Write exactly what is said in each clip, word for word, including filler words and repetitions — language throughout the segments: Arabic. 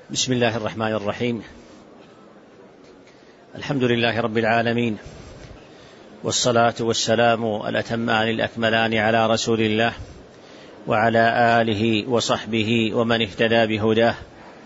بسم الله الرحمن الرحيم. الحمد لله رب العالمين، والصلاة والسلام الأتمان الأكملان على رسول الله وعلى آله وصحبه ومن اهتدى بهداه.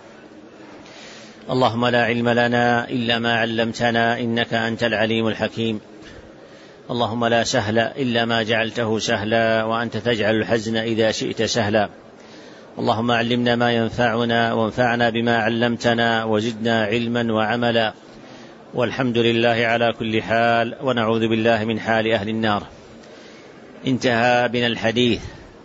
اللهم لا علم لنا إلا ما علمتنا إنك أنت العليم الحكيم. اللهم لا سهل إلا ما جعلته سهلا وأنت تجعل الحزن إذا شئت سهلا. اللهم علمنا ما ينفعنا وانفعنا بما علمتنا وزدنا علما وعملا، والحمد لله على كل حال، ونعوذ بالله من حال أهل النار. انتهى بنا الحديث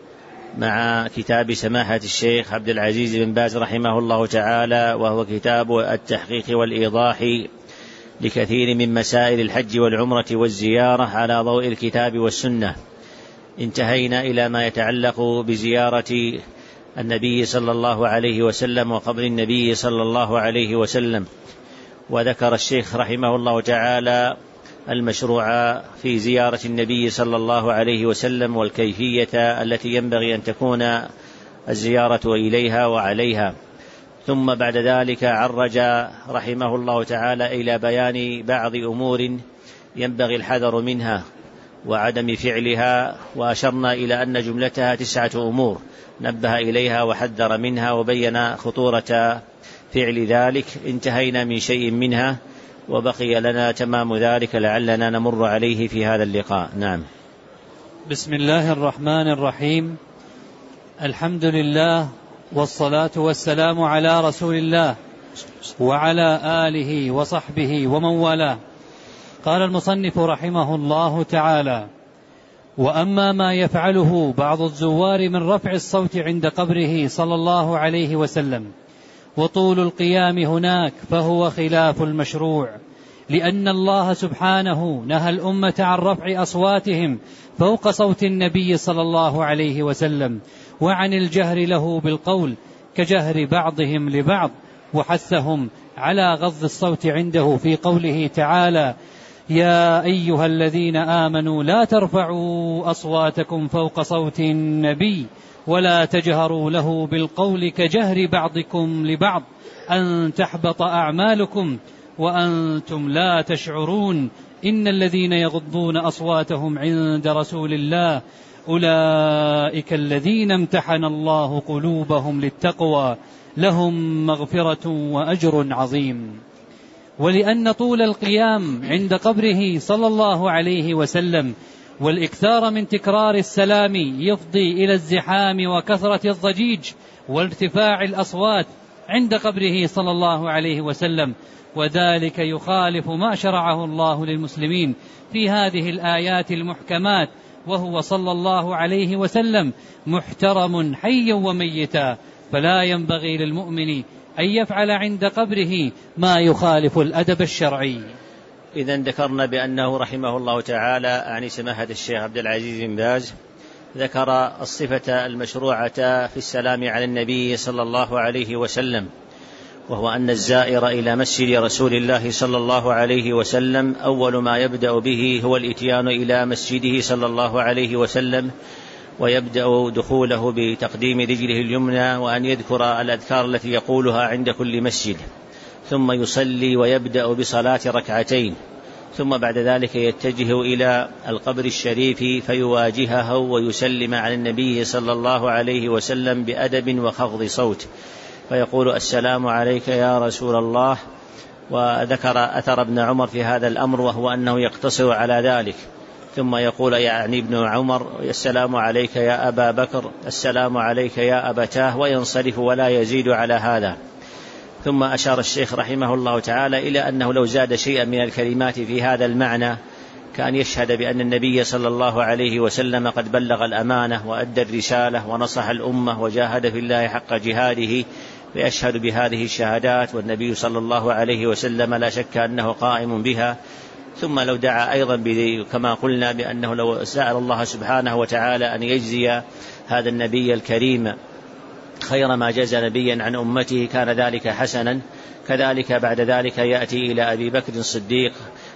مع كتاب سماحة الشيخ عبد العزيز بن باز رحمه الله تعالى، وهو كتاب التحقيق والإيضاح لكثير من مسائل الحج والعمرة والزيارة على ضوء الكتاب والسنة. انتهينا إلى ما يتعلق بزيارة النبي صلى الله عليه وسلم وقبر النبي صلى الله عليه وسلم، وذكر الشيخ رحمه الله تعالى المشروع في زيارة النبي صلى الله عليه وسلم والكيفية التي ينبغي أن تكون الزيارة إليها وعليها. ثم بعد ذلك عرج رحمه الله تعالى إلى بيان بعض أمور ينبغي الحذر منها وعدم فعلها، وأشرنا إلى أن جملتها تسعة أمور نبه إليها وحذر منها وبين خطورة فعل ذلك. انتهينا من شيء منها وبقي لنا تمام ذلك لعلنا نمر عليه في هذا اللقاء. نعم. بسم الله الرحمن الرحيم. الحمد لله والصلاة والسلام على رسول الله وعلى آله وصحبه ومن والاه. قال المصنف رحمه الله تعالى: وأما ما يفعله بعض الزوار من رفع الصوت عند قبره صلى الله عليه وسلم وطول القيام هناك فهو خلاف المشروع، لأن الله سبحانه نهى الأمة عن رفع أصواتهم فوق صوت النبي صلى الله عليه وسلم، وعن الجهر له بالقول كجهر بعضهم لبعض، وحثهم على غض الصوت عنده في قوله تعالى: يا أيها الذين آمنوا لا ترفعوا أصواتكم فوق صوت النبي ولا تجهروا له بالقول كجهر بعضكم لبعض أن تحبط أعمالكم وأنتم لا تشعرون، إن الذين يغضون أصواتهم عند رسول الله أولئك الذين امتحن الله قلوبهم للتقوى لهم مغفرة وأجر عظيم. ولأن طول القيام عند قبره صلى الله عليه وسلم والإكثار من تكرار السلام يفضي إلى الزحام وكثرة الضجيج وارتفاع الأصوات عند قبره صلى الله عليه وسلم، وذلك يخالف ما شرعه الله للمسلمين في هذه الآيات المحكمات، وهو صلى الله عليه وسلم محترم حيا وميتا، فلا ينبغي للمؤمن أن يفعل عند قبره ما يخالف الأدب الشرعي. إذن ذكرنا بأنه رحمه الله تعالى عن سماحة الشيخ عبد العزيز بن باز ذكر الصفة المشروعة في السلام على النبي صلى الله عليه وسلم، وهو أن الزائر إلى مسجد رسول الله صلى الله عليه وسلم أول ما يبدأ به هو الإتيان إلى مسجده صلى الله عليه وسلم، ويبدأ دخوله بتقديم رجله اليمنى وأن يذكر الأذكار التي يقولها عند كل مسجد، ثم يصلي ويبدأ بصلاة ركعتين، ثم بعد ذلك يتجه إلى القبر الشريف فيواجهه ويسلم على النبي صلى الله عليه وسلم بأدب وخفض صوت، فيقول: السلام عليك يا رسول الله. وذكر أثر ابن عمر في هذا الأمر، وهو أنه يقتصر على ذلك، ثم يقول يعني ابن عمر: السلام عليك يا أبا بكر، السلام عليك يا أبتاه، وينصرف ولا يزيد على هذا. ثم أشار الشيخ رحمه الله تعالى إلى أنه لو زاد شيئا من الكلمات في هذا المعنى كان يشهد بأن النبي صلى الله عليه وسلم قد بلغ الأمانة وأدى الرسالة ونصح الأمة وجاهد في الله حق جهاده، فيشهد بهذه الشهادات، والنبي صلى الله عليه وسلم لا شك أنه قائم بها. ثم لو دعا أيضا كما قلنا بأنه لو سأل الله سبحانه وتعالى أن يجزي هذا النبي الكريم خير ما جزى نبيا عن أمته كان ذلك حسنا. كذلك بعد ذلك يأتي إلى أبي بكر الصديق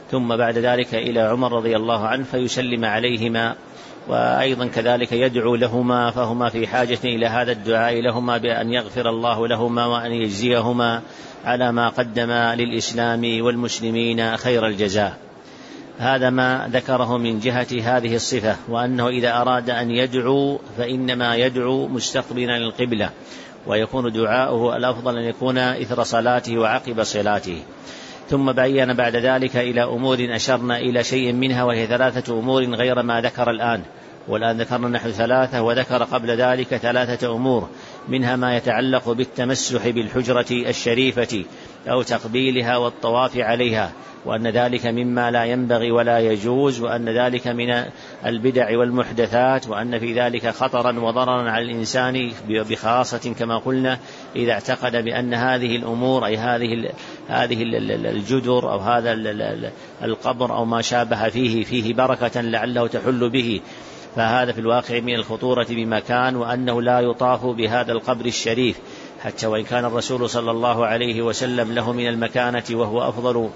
ثم بعد ذلك إلى عمر رضي الله عنه فيسلم عليهما، وأيضا كذلك يدعو لهما، فهما في حاجة إلى هذا الدعاء لهما بأن يغفر الله لهما وأن يجزيهما على ما قدم للإسلام والمسلمين خير الجزاء. هذا ما ذكره من جهة هذه الصفة، وأنه إذا أراد أن يدعو فإنما يدعو مستقبلا للقبلة، ويكون دعاؤه الأفضل أن يكون إثر صلاته وعقب صلاته. ثم بين بعد ذلك إلى أمور أشرنا إلى شيء منها، وهي ثلاثة أمور غير ما ذكر الآن، والآن ذكرنا نحو ثلاثة، وذكر قبل ذلك ثلاثة أمور، منها ما يتعلق بالتمسح بالحجرة الشريفة أو تقبيلها والطواف عليها، وأن ذلك مما لا ينبغي ولا يجوز، وأن ذلك من البدع والمحدثات، وأن في ذلك خطرا وضررا على الإنسان بخاصة كما قلنا إذا اعتقد بأن هذه الأمور أي هذه هذه الجدر أو هذا القبر أو ما شابه فيه فيه بركة لعله تحل به، فهذا في الواقع من الخطورة بمكان، وأنه لا يطاف بهذا القبر الشريف حتى وإن كان الرسول صلى الله عليه وسلم له من المكانة وهو أفضل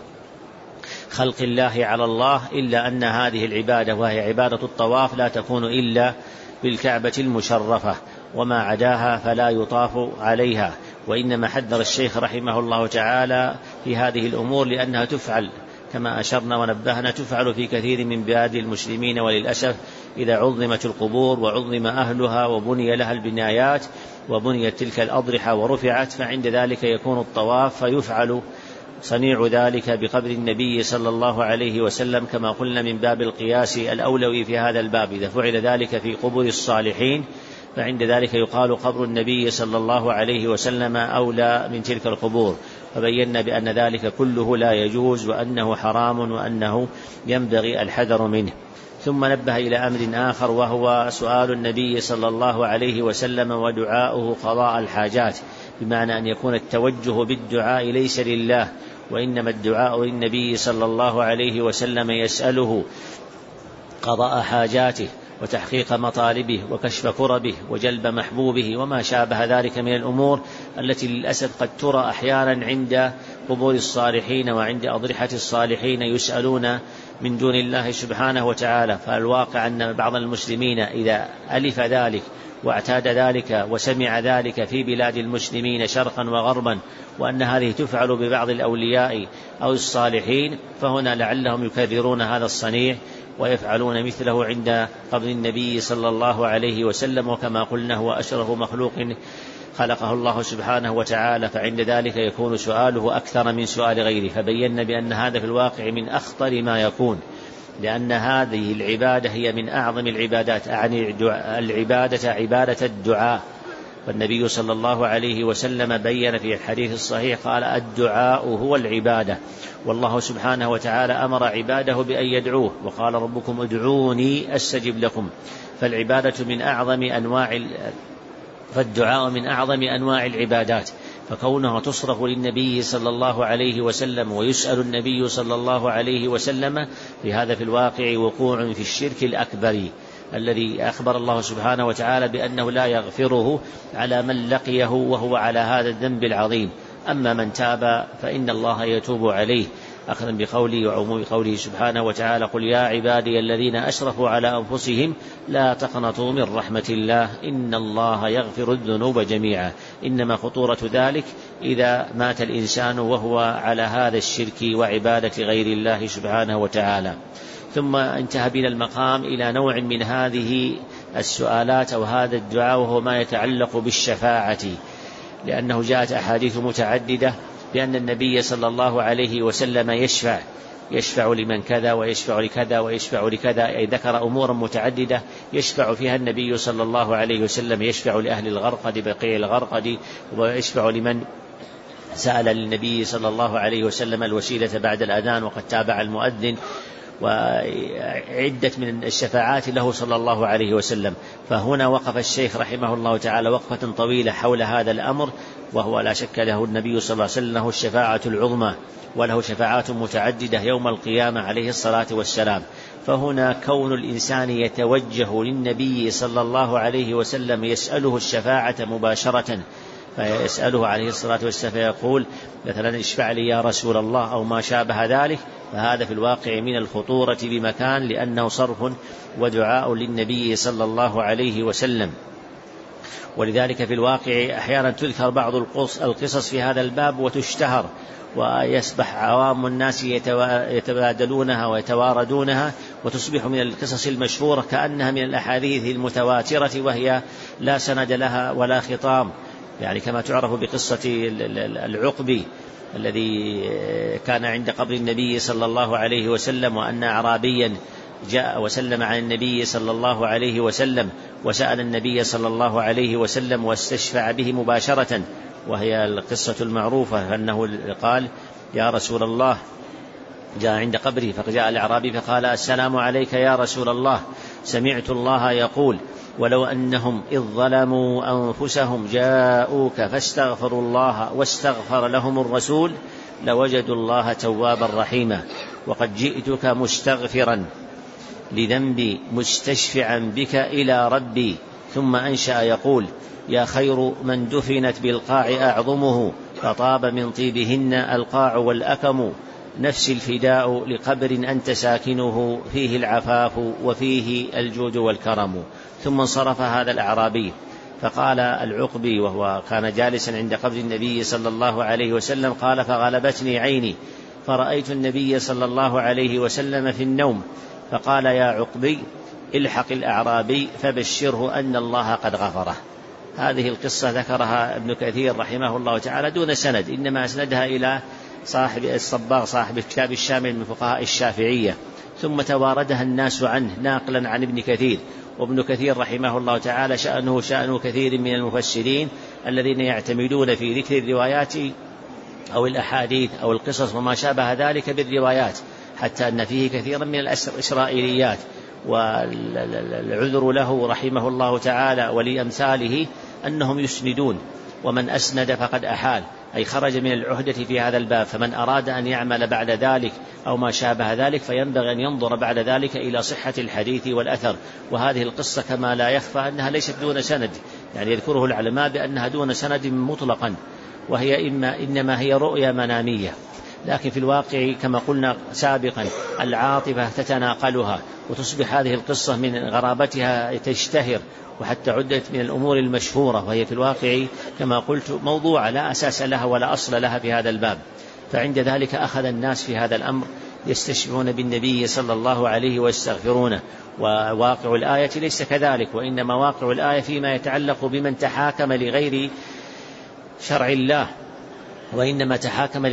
خلق الله على الله، إلا أن هذه العبادة وهي عبادة الطواف لا تكون إلا بالكعبة المشرفة، وما عداها فلا يطاف عليها. وإنما حذر الشيخ رحمه الله تعالى في هذه الأمور لأنها تفعل كما أشرنا ونبهنا، تفعل في كثير من بلاد المسلمين، وللأسف إذا عظمت القبور وعظم أهلها وبني لها البنايات وبنيت تلك الأضرحة ورفعت، فعند ذلك يكون الطواف فيفعل صنيع ذلك بقبر النبي صلى الله عليه وسلم، كما قلنا من باب القياس الأولوي في هذا الباب. إذا فعل ذلك في قبور الصالحين فعند ذلك يقال قبر النبي صلى الله عليه وسلم أولى من تلك القبور، فبينا بأن ذلك كله لا يجوز وأنه حرام وأنه ينبغي الحذر منه. ثم نبه إلى أمر آخر، وهو سؤال النبي صلى الله عليه وسلم ودعاؤه قضاء الحاجات، بمعنى أن يكون التوجه بالدعاء ليس لله، وإنما الدعاء للنبي صلى الله عليه وسلم يسأله قضاء حاجاته وتحقيق مطالبه وكشف كربه وجلب محبوبه وما شابه ذلك من الأمور التي للأسف قد ترى أحيانا عند قبور الصالحين وعند أضرحة الصالحين يسألون من دون الله سبحانه وتعالى. فالواقع أن بعض المسلمين إذا ألف ذلك واعتاد ذلك وسمع ذلك في بلاد المسلمين شرقا وغربا، وأن هذه تفعل ببعض الأولياء أو الصالحين، فهنا لعلهم يكررون هذا الصنيع ويفعلون مثله عند قبر النبي صلى الله عليه وسلم، وكما قلنا هو أشرف مخلوق خلقه الله سبحانه وتعالى، فعند ذلك يكون سؤاله أكثر من سؤال غيره. فبينا بأن هذا في الواقع من أخطر ما يكون، لأن هذه العبادة هي من أعظم العبادات، أعني العبادة عبادة الدعاء. والنبي صلى الله عليه وسلم بين في الحديث الصحيح قال الدعاء هو العبادة، والله سبحانه وتعالى أمر عباده بأن يدعوه، وقال ربكم ادعوني أستجب لكم. فالعبادة من أعظم أنواع فالدعاء من أعظم أنواع العبادات، فكونها تصرف للنبي صلى الله عليه وسلم ويسأل النبي صلى الله عليه وسلم، لهذا في الواقع وقوع في الشرك الأكبر الذي أخبر الله سبحانه وتعالى بأنه لا يغفره على من لقيه وهو على هذا الذنب العظيم. أما من تاب فإن الله يتوب عليه، أخذا بقوله وعموم قوله سبحانه وتعالى قل يا عبادي الذين أشرفوا على أنفسهم لا تقنطوا من رحمة الله إن الله يغفر الذنوب جميعا. إنما خطورة ذلك إذا مات الإنسان وهو على هذا الشرك وعبادة غير الله سبحانه وتعالى. ثم انتهى بنا المقام إلى نوع من هذه السؤالات أو هذا الدعاء، وهو ما يتعلق بالشفاعة، لأنه جاءت أحاديث متعددة بأن النبي صلى الله عليه وسلم يشفع يشفع لمن كذا ويشفع لكذا ويشفع لكذا، أي ذكر أمورا متعددة يشفع فيها النبي صلى الله عليه وسلم، يشفع لأهل الغرقد بقيع الغرقد، ويشفع لمن سأل للنبي صلى الله عليه وسلم الوسيلة بعد الأذان وقد تابع المؤذن، وعدة من الشفاعات له صلى الله عليه وسلم. فهنا وقف الشيخ رحمه الله تعالى وقفة طويلة حول هذا الأمر، وهو لا شك له النبي صلى الله عليه وسلم له الشفاعة العظمى، وله شفاعات متعددة يوم القيامة عليه الصلاة والسلام. فهنا كون الإنسان يتوجه للنبي صلى الله عليه وسلم يسأله الشفاعة مباشرة، فيسأله عليه الصلاة والسلام فيقول مثلا اشفع لي يا رسول الله أو ما شابه ذلك، فهذا في الواقع من الخطورة بمكان، لأنه صرف ودعاء للنبي صلى الله عليه وسلم. ولذلك في الواقع أحيانا تذكر بعض القصص في هذا الباب وتشتهر، ويسبح عوام الناس يتبادلونها ويتواردونها، وتصبح من القصص المشهورة كأنها من الأحاديث المتواترة، وهي لا سند لها ولا خطام، يعني كما تعرف بقصة العقبي الذي كان عند قبر النبي صلى الله عليه وسلم، وأن أعرابيا جاء وسلم على النبي صلى الله عليه وسلم وسأل النبي صلى الله عليه وسلم واستشفع به مباشرة، وهي القصة المعروفة أنه قال: يا رسول الله، جاء عند قبره فجاء الأعرابي فقال: السلام عليك يا رسول الله، سمعت الله يقول: ولو أنهم إذ ظلموا أنفسهم جاءوك فاستغفروا الله واستغفر لهم الرسول لوجدوا الله توابا رحيما، وقد جئتك مستغفرا لذنبي مستشفعا بك إلى ربي. ثم أنشأ يقول: يا خير من دفنت بالقاع أعظمه، فطاب من طيبهن القاع والأكم، نفس الفداء لقبر أنت ساكنه، فيه العفاف وفيه الجود والكرم. ثم انصرف هذا الأعرابي، فقال العقبي وهو كان جالسا عند قبر النبي صلى الله عليه وسلم، قال: فغلبتني عيني فرأيت النبي صلى الله عليه وسلم في النوم، فقال: يا عقبي، الحق الأعرابي فبشره أن الله قد غفره. هذه القصة ذكرها ابن كثير رحمه الله تعالى دون سند، إنما أسندها إلى صاحب الصباغ صاحب الكتاب الشامل من فقهاء الشافعية، ثم تواردها الناس عنه ناقلا عن ابن كثير. وابن كثير رحمه الله تعالى شأنه شأن كثير من المفسرين الذين يعتمدون في ذكر الروايات أو الأحاديث أو القصص وما شابه ذلك بالروايات، حتى أن فيه كثيرا من الإسرائيليات، والعذر له رحمه الله تعالى ولأمثاله أنهم يسندون، ومن أسند فقد أحال، أي خرج من العهدة في هذا الباب. فمن أراد أن يعمل بعد ذلك أو ما شابه ذلك فينبغي أن ينظر بعد ذلك إلى صحة الحديث والأثر. وهذه القصة كما لا يخفى أنها ليست دون سند، يعني يذكره العلماء بأنها دون سند مطلقا، وهي إما إنما هي رؤيا منامية، لكن في الواقع كما قلنا سابقا العاطفة تتناقلها، وتصبح هذه القصة من غرابتها تشتهر، وحتى عدت من الأمور المشهورة، وهي في الواقع كما قلت موضوع لا أساس لها ولا أصل لها في هذا الباب. فعند ذلك أخذ الناس في هذا الأمر يستشفعون بالنبي صلى الله عليه ويستغفرونه. وواقع الآية ليس كذلك، وإنما واقع الآية فيما يتعلق بمن تحاكم لغير شرع الله، وإنما تحاكم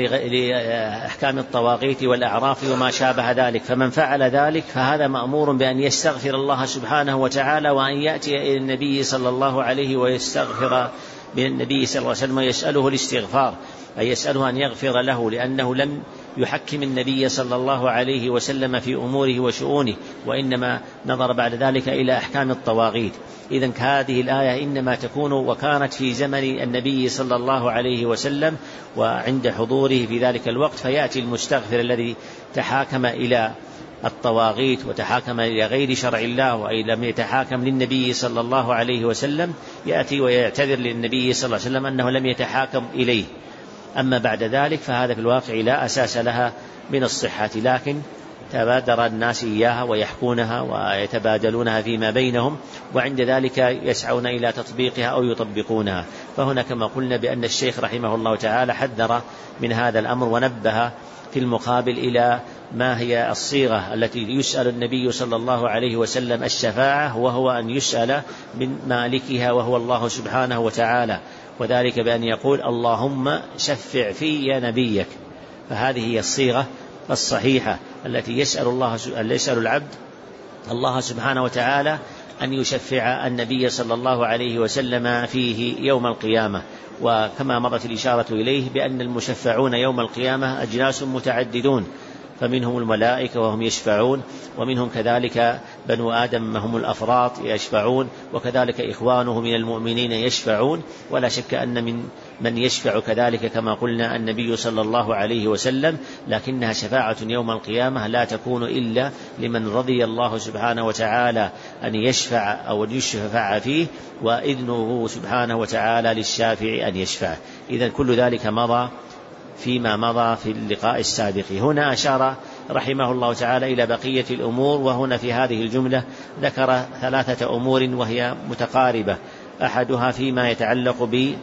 لأحكام الطواغيت والأعراف وما شابه ذلك. فمن فعل ذلك فهذا مأمور بأن يستغفر الله سبحانه وتعالى، وأن يأتي إلى النبي صلى الله عليه ويستغفر بالنبي صلى الله عليه وسلم ويسأله الاستغفار، أي يسأله أن يغفر له، لأنه لم يحكم النبي صلى الله عليه وسلم في أموره وشؤونه، وإنما نظر بعد ذلك إلى أحكام الطواغيت. إذن هذه الآية إنما تكون وكانت في زمن النبي صلى الله عليه وسلم وعند حضوره في ذلك الوقت، فيأتي المستغفر الذي تحاكم إلى الطواغيت وتحاكم إلى غير شرع الله وأي لم يتحاكم للنبي صلى الله عليه وسلم، يأتي ويعتذر للنبي صلى الله عليه وسلم أنه لم يتحاكم إليه. أما بعد ذلك فهذا في الواقع لا أساس لها من الصحة، لكن تبادر الناس إياها ويحكونها ويتبادلونها فيما بينهم، وعند ذلك يسعون إلى تطبيقها أو يطبقونها. فهنا كما قلنا بأن الشيخ رحمه الله تعالى حذر من هذا الأمر، ونبه في المقابل إلى ما هي الصيغة التي يسأل النبي صلى الله عليه وسلم الشفاعة، وهو أن يسأل من مالكها وهو الله سبحانه وتعالى، وذلك بأن يقول: اللهم شفع في نبيك. فهذه هي الصيغة الصحيحة التي يسأل الله يسأل العبد الله سبحانه وتعالى أن يشفع النبي صلى الله عليه وسلم فيه يوم القيامة. وكما مرت الإشارة إليه بأن المشفعون يوم القيامة أجناس متعددون، فمنهم الملائكة وهم يشفعون، ومنهم كذلك بنو آدم هم الأفراط يشفعون، وكذلك إخوانه من المؤمنين يشفعون. ولا شك أن من من يشفع كذلك كما قلنا النبي صلى الله عليه وسلم، لكنها شفاعة يوم القيامة لا تكون إلا لمن رضي الله سبحانه وتعالى أن يشفع أو يشفع فيه، وإذنه سبحانه وتعالى للشافع أن يشفع. إذن كل ذلك مضى فيما مضى في اللقاء السابق. هنا أشار رحمه الله تعالى إلى بقية الأمور، وهنا في هذه الجملة ذكر ثلاثة أمور وهي متقاربة. أحدها فيما يتعلق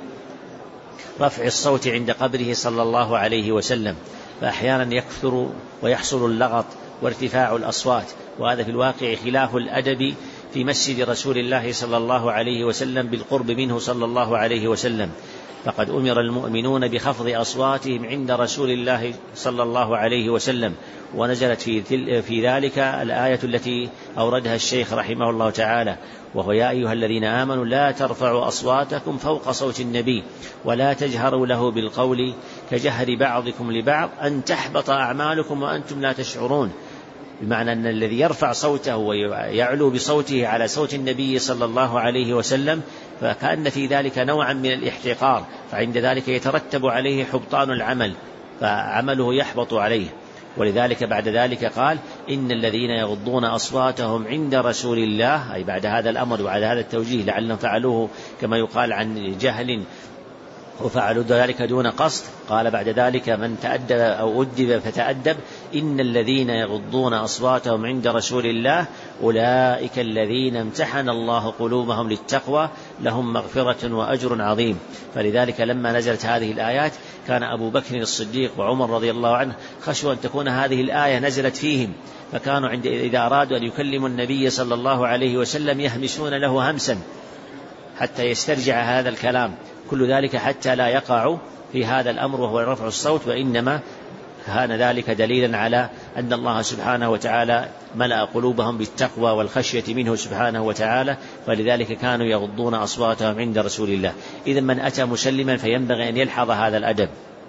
برفع الصوت عند قبره صلى الله عليه وسلم، فأحيانا يكثر ويحصل اللغط وارتفاع الأصوات، وهذا في الواقع خلاف الأدب في مسجد رسول الله صلى الله عليه وسلم بالقرب منه صلى الله عليه وسلم، فقد أمر المؤمنون بخفض أصواتهم عند رسول الله صلى الله عليه وسلم، ونزلت في ذلك الآية التي أوردها الشيخ رحمه الله تعالى، وهو يا أيها الذين آمنوا لا ترفعوا أصواتكم فوق صوت النبي ولا تجهروا له بالقول كجهر بعضكم لبعض أن تحبط أعمالكم وأنتم لا تشعرون، بمعنى أن الذي يرفع صوته ويعلو بصوته على صوت النبي صلى الله عليه وسلم فكأن في ذلك نوعا من الاحتقار، فعند ذلك يترتب عليه حبطان العمل، فعمله يحبط عليه. ولذلك بعد ذلك قال إن الذين يغضون أصواتهم عند رسول الله، أي بعد هذا الأمر وبعد هذا التوجيه لعلهم فعلوه كما يقال عن جهل وفعلوا ذلك دون قصد، قال بعد ذلك من تأدب أو أدب فتأدب إن الذين يغضون أصواتهم عند رسول الله أولئك الذين امتحن الله قلوبهم للتقوى لهم مغفرة وأجر عظيم. فلذلك لما نزلت هذه الآيات كان أبو بكر الصديق وعمر رضي الله عنه خشوا أن تكون هذه الآية نزلت فيهم، فكانوا عند إذا أرادوا أن يكلموا النبي صلى الله عليه وسلم يهمسون له همسا حتى يسترجع هذا الكلام، كل ذلك حتى لا يقع في هذا الأمر وهو رفع الصوت، وإنما كان ذلك دليلا على أن الله سبحانه وتعالى ملأ قلوبهم بالتقوى والخشية منه سبحانه وتعالى، فلذلك كانوا يغضون أصواتهم عند رسول الله. إذن من أتى مسلما فينبغي أن يلحظ هذا الأدب،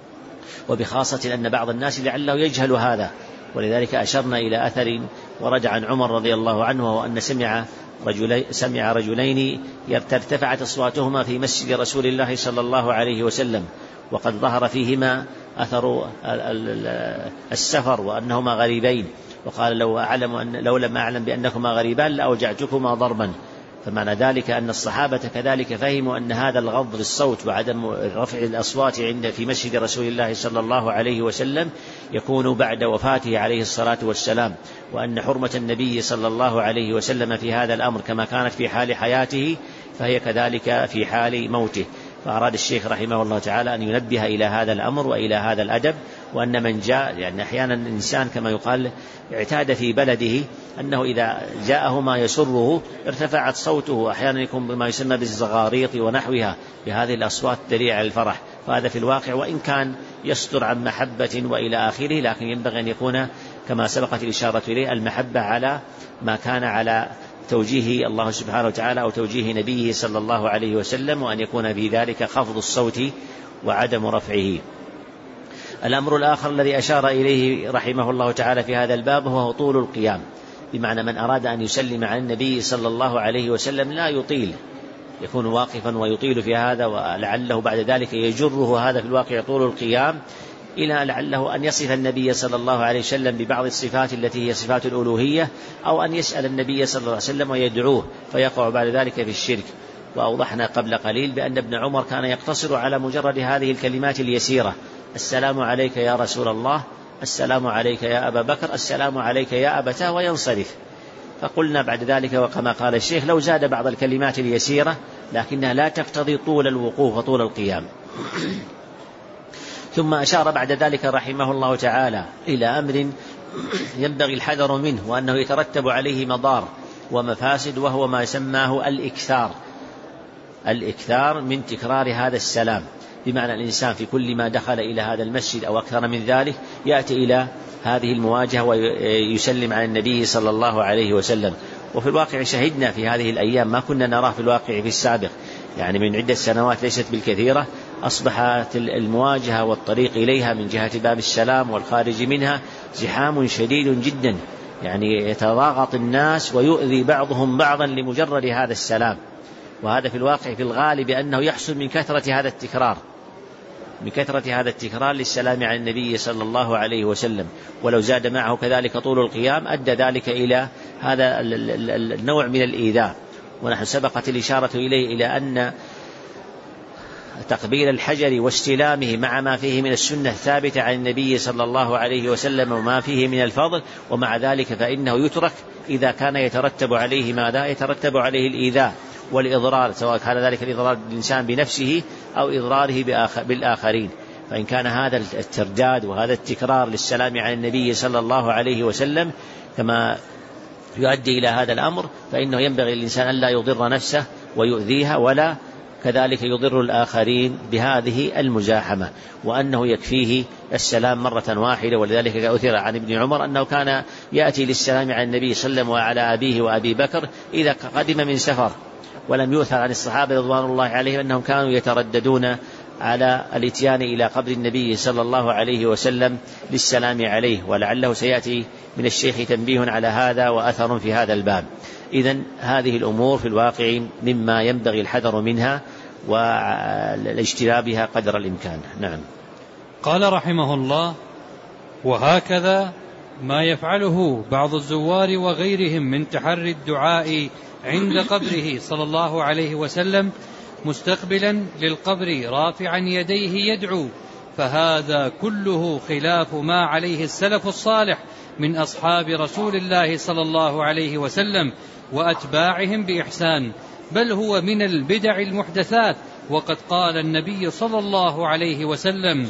وبخاصة أن بعض الناس لعله يجهل هذا، ولذلك أشرنا إلى أثر ورد عن عمر رضي الله عنه وهو أن سمع رجلي سمع رجلين ارتفعت أصواتهما في مسجد رسول الله صلى الله عليه وسلم، وقد ظهر فيهما أثر السفر وأنهما غريبين، وقال لو أعلم أن لو لم أعلم بأنكما غريبان لأوجعتكما ضربا. فمعنى ذلك أن الصحابة كذلك فهموا أن هذا الغض بالصوت وعدم رفع الأصوات عند في مسجد رسول الله صلى الله عليه وسلم يكون بعد وفاته عليه الصلاة والسلام، وأن حرمة النبي صلى الله عليه وسلم في هذا الأمر كما كانت في حال حياته فهي كذلك في حال موته. فأراد الشيخ رحمه الله تعالى أن ينبه إلى هذا الأمر وإلى هذا الأدب، وأن من جاء يعني أحيانا الإنسان كما يقال اعتاد في بلده أنه إذا جاءه ما يسره ارتفعت صوته، أحيانا يكون بما يسمى بالزغاريط ونحوها بهذه الأصوات دليل على الفرح، فهذا في الواقع وإن كان يصدر عن محبة وإلى آخره، لكن ينبغي أن يكون كما سبقت الإشارة إليه المحبة على ما كان على توجيه الله سبحانه وتعالى أو توجيه نبيه صلى الله عليه وسلم، وأن يكون في ذلك خفض الصوت وعدم رفعه. الأمر الآخر الذي أشار إليه رحمه الله تعالى في هذا الباب هو طول القيام، بمعنى من أراد أن يسلم على النبي صلى الله عليه وسلم لا يطيل، يكون واقفا ويطيل في هذا، ولعله بعد ذلك يجره هذا في الواقع طول القيام إلى لعله أن يصف النبي صلى الله عليه وسلم ببعض الصفات التي هي صفات الألوهية، أو أن يسأل النبي صلى الله عليه وسلم ويدعوه فيقع بعد ذلك في الشرك. وأوضحنا قبل قليل بأن ابن عمر كان يقتصر على مجرد هذه الكلمات اليسيرة: السلام عليك يا رسول الله، السلام عليك يا أبا بكر، السلام عليك يا أبتاه، وينصرف. فقلنا بعد ذلك وكما قال الشيخ لو زاد بعض الكلمات اليسيرة لكنها لا تقتضي طول الوقوف وطول القيام. ثم أشار بعد ذلك رحمه الله تعالى إلى أمر ينبغي الحذر منه، وأنه يترتب عليه مضار ومفاسد، وهو ما يسماه الإكثار الإكثار من تكرار هذا السلام، بمعنى الإنسان في كل ما دخل إلى هذا المسجد أو أكثر من ذلك يأتي إلى هذه المواجهة ويسلم على النبي صلى الله عليه وسلم. وفي الواقع شهدنا في هذه الأيام ما كنا نراه في الواقع في السابق، يعني من عدة سنوات ليست بالكثيرة أصبحت المواجهة والطريق إليها من جهة باب السلام والخارج منها زحام شديد جدا، يعني يتضاغط الناس ويؤذي بعضهم بعضا لمجرد هذا السلام. وهذا في الواقع في الغالب أنه يحصل من كثرة هذا التكرار من كثرة هذا التكرار للسلام على النبي صلى الله عليه وسلم. ولو زاد معه كذلك طول القيام أدى ذلك إلى هذا النوع من الإيذاء. ونحن سبقت الإشارة إليه إلى أن تقبيل الحجر واستلامه مع ما فيه من السنة الثابتة عن النبي صلى الله عليه وسلم وما فيه من الفضل، ومع ذلك فإنه يترك إذا كان يترتب عليه ماذا؟ يترتب عليه الإيذاء والإضرار، سواء كان ذلك الإضرار بالإنسان بنفسه أو إضراره بالآخرين. فإن كان هذا الترداد وهذا التكرار للسلام على النبي صلى الله عليه وسلم كما يؤدي إلى هذا الأمر، فإنه ينبغي للإنسان أن لا يضر نفسه ويؤذيها، ولا كذلك يضر الآخرين بهذه المزاحمة، وأنه يكفيه السلام مرة واحدة. ولذلك أثر عن ابن عمر أنه كان يأتي للسلام على النبي صلى الله عليه وسلم وعلى أبيه وأبي بكر إذا قدم من سفر، ولم يؤثر عن الصحابة رضوان الله عليهم أنهم كانوا يترددون على الاتيان إلى قبر النبي صلى الله عليه وسلم للسلام عليه، ولعله سيأتي من الشيخ تنبيه على هذا وأثر في هذا الباب. إذن هذه الأمور في الواقع مما ينبغي الحذر منها والاجتنابها قدر الإمكان. نعم. قال رحمه الله: وهكذا ما يفعله بعض الزوار وغيرهم من تحري الدعاء عند قبره صلى الله عليه وسلم مستقبلا للقبر رافعا يديه يدعو، فهذا كله خلاف ما عليه السلف الصالح من أصحاب رسول الله صلى الله عليه وسلم وأتباعهم بإحسان، بل هو من البدع المحدثات. وقد قال النبي صلى الله عليه وسلم: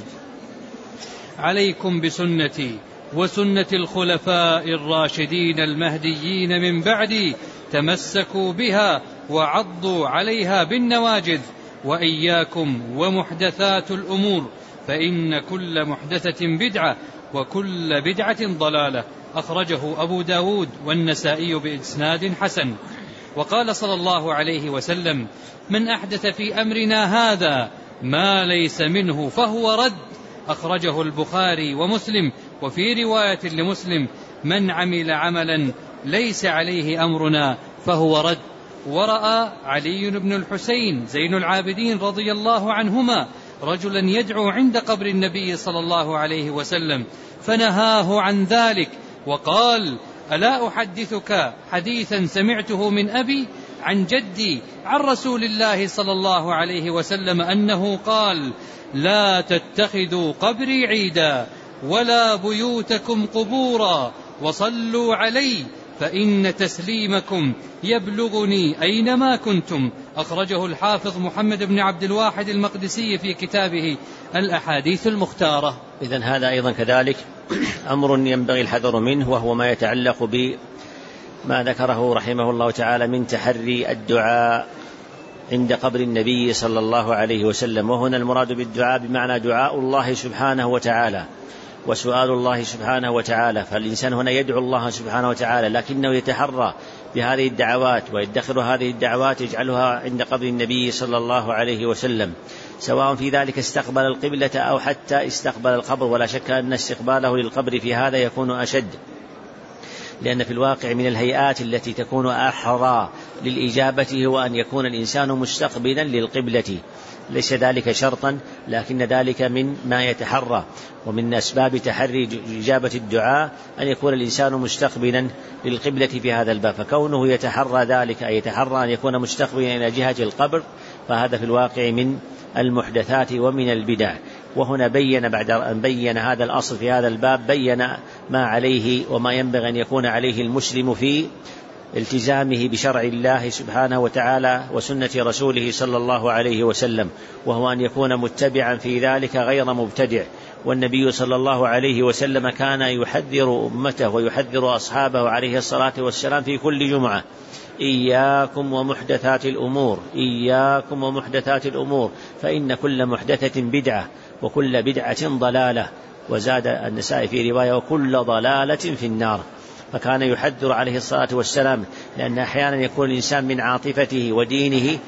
عليكم بسنتي وسنة الخلفاء الراشدين المهديين من بعدي، تمسكوا بها وعضوا عليها بالنواجذ، وإياكم ومحدثات الأمور، فإن كل محدثة بدعة وكل بدعة ضلالة. أخرجه أبو داود والنسائي بإسناد حسن. وقال صلى الله عليه وسلم: من أحدث في أمرنا هذا ما ليس منه فهو رد. أخرجه البخاري ومسلم. وفي رواية لمسلم: من عمل عملا ليس عليه أمرنا فهو رد. ورأى علي بن الحسين زين العابدين رضي الله عنهما رجلا يدعو عند قبر النبي صلى الله عليه وسلم فنهاه عن ذلك وقال: ألا أحدثك حديثا سمعته من أبي عن جدي عن رسول الله صلى الله عليه وسلم أنه قال: لا تتخذوا قبري عيدا ولا بيوتكم قبورا وصلوا علي فإن تسليمكم يبلغني أينما كنتم. أخرجه الحافظ محمد بن عبد الواحد المقدسي في كتابه الأحاديث المختارة. إذن هذا أيضا كذلك أمر ينبغي الحذر منه، وهو ما يتعلق بما ذكره رحمه الله تعالى من تحري الدعاء عند قبر النبي صلى الله عليه وسلم. وهنا المراد بالدعاء بمعنى دعاء الله سبحانه وتعالى وسؤال الله سبحانه وتعالى، فالإنسان هنا يدعو الله سبحانه وتعالى، لكنه يتحرى بهذه الدعوات ويدخر هذه الدعوات يجعلها عند قبر النبي صلى الله عليه وسلم، سواء في ذلك استقبل القبلة أو حتى استقبل القبر. ولا شك أن استقباله للقبر في هذا يكون أشد، لأن في الواقع من الهيئات التي تكون أحرى للإجابة هو أن يكون الإنسان مستقبلا للقبلة. ليس ذلك شرطا، لكن ذلك من ما يتحرى، ومن أسباب تحري إجابة الدعاء أن يكون الإنسان مستقبلا للقبلة في هذا الباب. فكونه يتحرى ذلك أي يتحرى أن يكون مستقبلا إلى جهة القبر، فهذا في الواقع من المحدثات ومن البدع. وهنا بين بعد أن بين هذا الأصل في هذا الباب بين ما عليه وما ينبغي أن يكون عليه المسلم في التزامه بشرع الله سبحانه وتعالى وسنة رسوله صلى الله عليه وسلم، وهو أن يكون متبعا في ذلك غير مبتدع. والنبي صلى الله عليه وسلم كان يحذر أمته ويحذر أصحابه عليه الصلاة والسلام في كل جمعة: إياكم ومحدثات الأمور، إياكم ومحدثات الأمور، فإن كل محدثة بدعة وكل بدعة ضلالة. وزاد النسائي في رواية: وكل ضلالة في النار. فكان يحذر عليه الصلاة والسلام، لأن أحيانا يكون الإنسان من عاطفته ودينه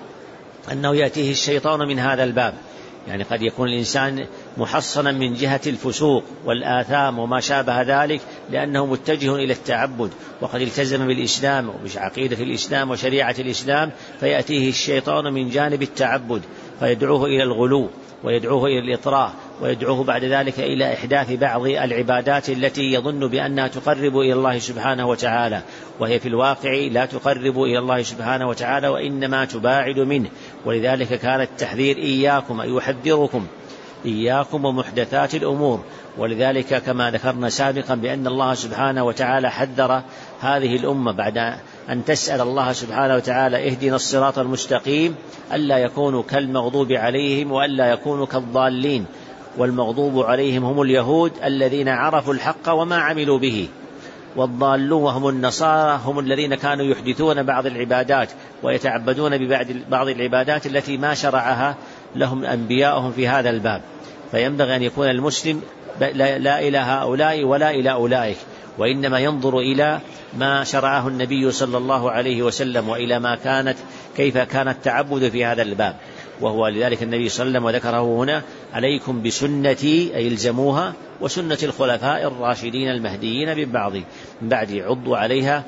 أنه يأتيه الشيطان من هذا الباب، يعني قد يكون الإنسان محصنا من جهة الفسوق والآثام وما شابه ذلك لأنه متجه إلى التعبد، وقد التزم بالإسلام وبعقيدة الإسلام وشريعة الإسلام، فيأتيه الشيطان من جانب التعبد فيدعوه إلى الغلو ويدعوه إلى الإطراء ويدعوه بعد ذلك إلى إحداث بعض العبادات التي يظن بأنها تقرب إلى الله سبحانه وتعالى، وهي في الواقع لا تقرب إلى الله سبحانه وتعالى وإنما تباعد منه. ولذلك كان التحذير إياكم أي يحذركم إياكم ومحدثات الأمور. ولذلك كما ذكرنا سابقا بأن الله سبحانه وتعالى حذر هذه الأمة بعد أن تسأل الله سبحانه وتعالى اهدنا الصراط المستقيم ألا يكونوا كالمغضوب عليهم وألا يكونوا كالضالين. والمغضوب عليهم هم اليهود الذين عرفوا الحق وما عملوا به، والضالون وهم النصارى هم الذين كانوا يحدثون بعض العبادات ويتعبدون ببعض العبادات التي ما شرعها لهم أنبياؤهم في هذا الباب. فينبغي أن يكون المسلم لا إلى هؤلاء ولا إلى أولئك، وإنما ينظر إلى ما شرعه النبي صلى الله عليه وسلم وإلى ما كانت كيف كان التعبد في هذا الباب. وهو لذلك النبي صلى الله عليه وسلم وذكره هنا عليكم بسنتي أي الزموها وسنة الخلفاء الراشدين المهديين من بعض من بعد عضوا عليها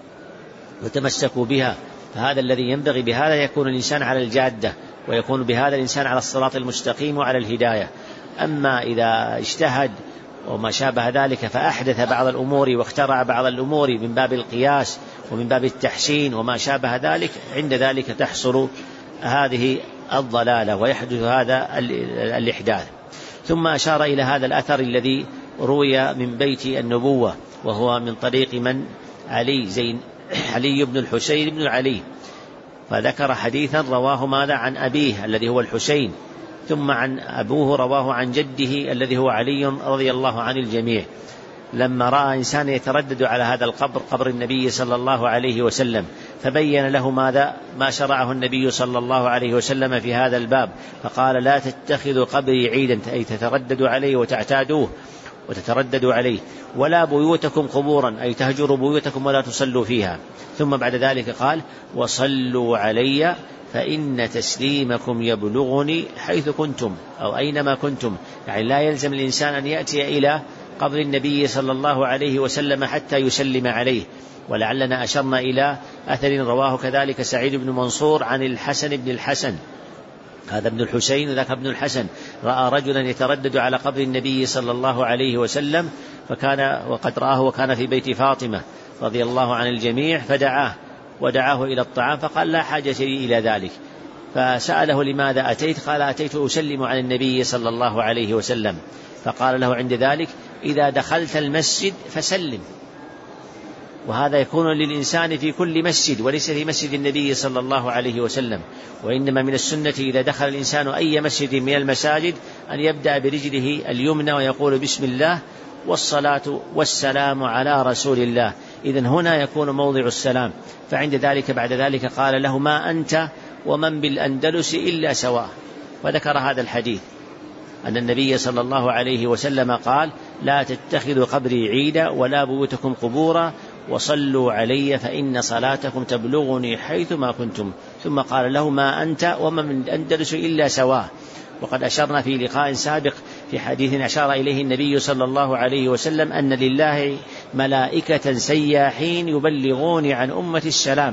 وتمسكوا بها. فهذا الذي ينبغي، بهذا يكون الإنسان على الجادة ويكون بهذا الإنسان على الصراط المستقيم وعلى الهداية. أما إذا اجتهد وما شابه ذلك فأحدث بعض الأمور واخترع بعض الأمور من باب القياس ومن باب التحسين وما شابه ذلك، عند ذلك تحصل هذه الضلالة ويحدث هذا الإحداث. ثم أشار إلى هذا الأثر الذي روي من بيت النبوة، وهو من طريق من؟ علي زين علي بن الحسين بن علي، فذكر حديثا رواه ماذا؟ عن أبيه الذي هو الحسين، ثم عن أبوه رواه عن جده الذي هو علي رضي الله عن الجميع. لما رأى إنسان يتردد على هذا القبر، قبر النبي صلى الله عليه وسلم، فبين له ماذا؟ ما شرعه النبي صلى الله عليه وسلم في هذا الباب، فقال لا تتخذوا قبري عيدا أي تترددوا عليه وتعتادوه وتترددوا عليه، ولا بيوتكم قبورا أي تهجروا بيوتكم ولا تصلوا فيها. ثم بعد ذلك قال وصلوا علي فإن تسليمكم يبلغني حيث كنتم أو أينما كنتم. يعني لا يلزم الإنسان أن يأتي إلى قبر النبي صلى الله عليه وسلم حتى يسلم عليه. ولعلنا أشرنا إلى أثر رواه كذلك سعيد بن منصور عن الحسن بن الحسن، هذا ابن الحسين وذاك ابن الحسن، رأى رجلا يتردد على قبر النبي صلى الله عليه وسلم، فكان وقد رآه وكان في بيت فاطمة رضي الله عن الجميع، فدعاه ودعاه إلى الطعام، فقال لا حاجة لي إلى ذلك. فسأله لماذا أتيت؟ قال أتيت أسلم على النبي صلى الله عليه وسلم. فقال له عند ذلك إذا دخلت المسجد فسلم. وهذا يكون للإنسان في كل مسجد وليس في مسجد النبي صلى الله عليه وسلم، وإنما من السنة إذا دخل الإنسان أي مسجد من المساجد أن يبدأ برجله اليمنى ويقول بسم الله والصلاة والسلام على رسول الله. إذن هنا يكون موضع السلام. فعند ذلك بعد ذلك قال له ما أنت ومن بالأندلس إلا سواء. وذكر هذا الحديث أن النبي صلى الله عليه وسلم قال لا تتخذوا قبري عيدا ولا بيوتكم قبورا وصلوا علي فإن صلاتكم تبلغني حيث ما كنتم. ثم قال له ما أنت ومن بالأندلس إلا سواء. وقد أشرنا في لقاء سابق في حديث أشار إليه النبي صلى الله عليه وسلم أن لله ملائكة سياحين يبلغون عن أمة السلام.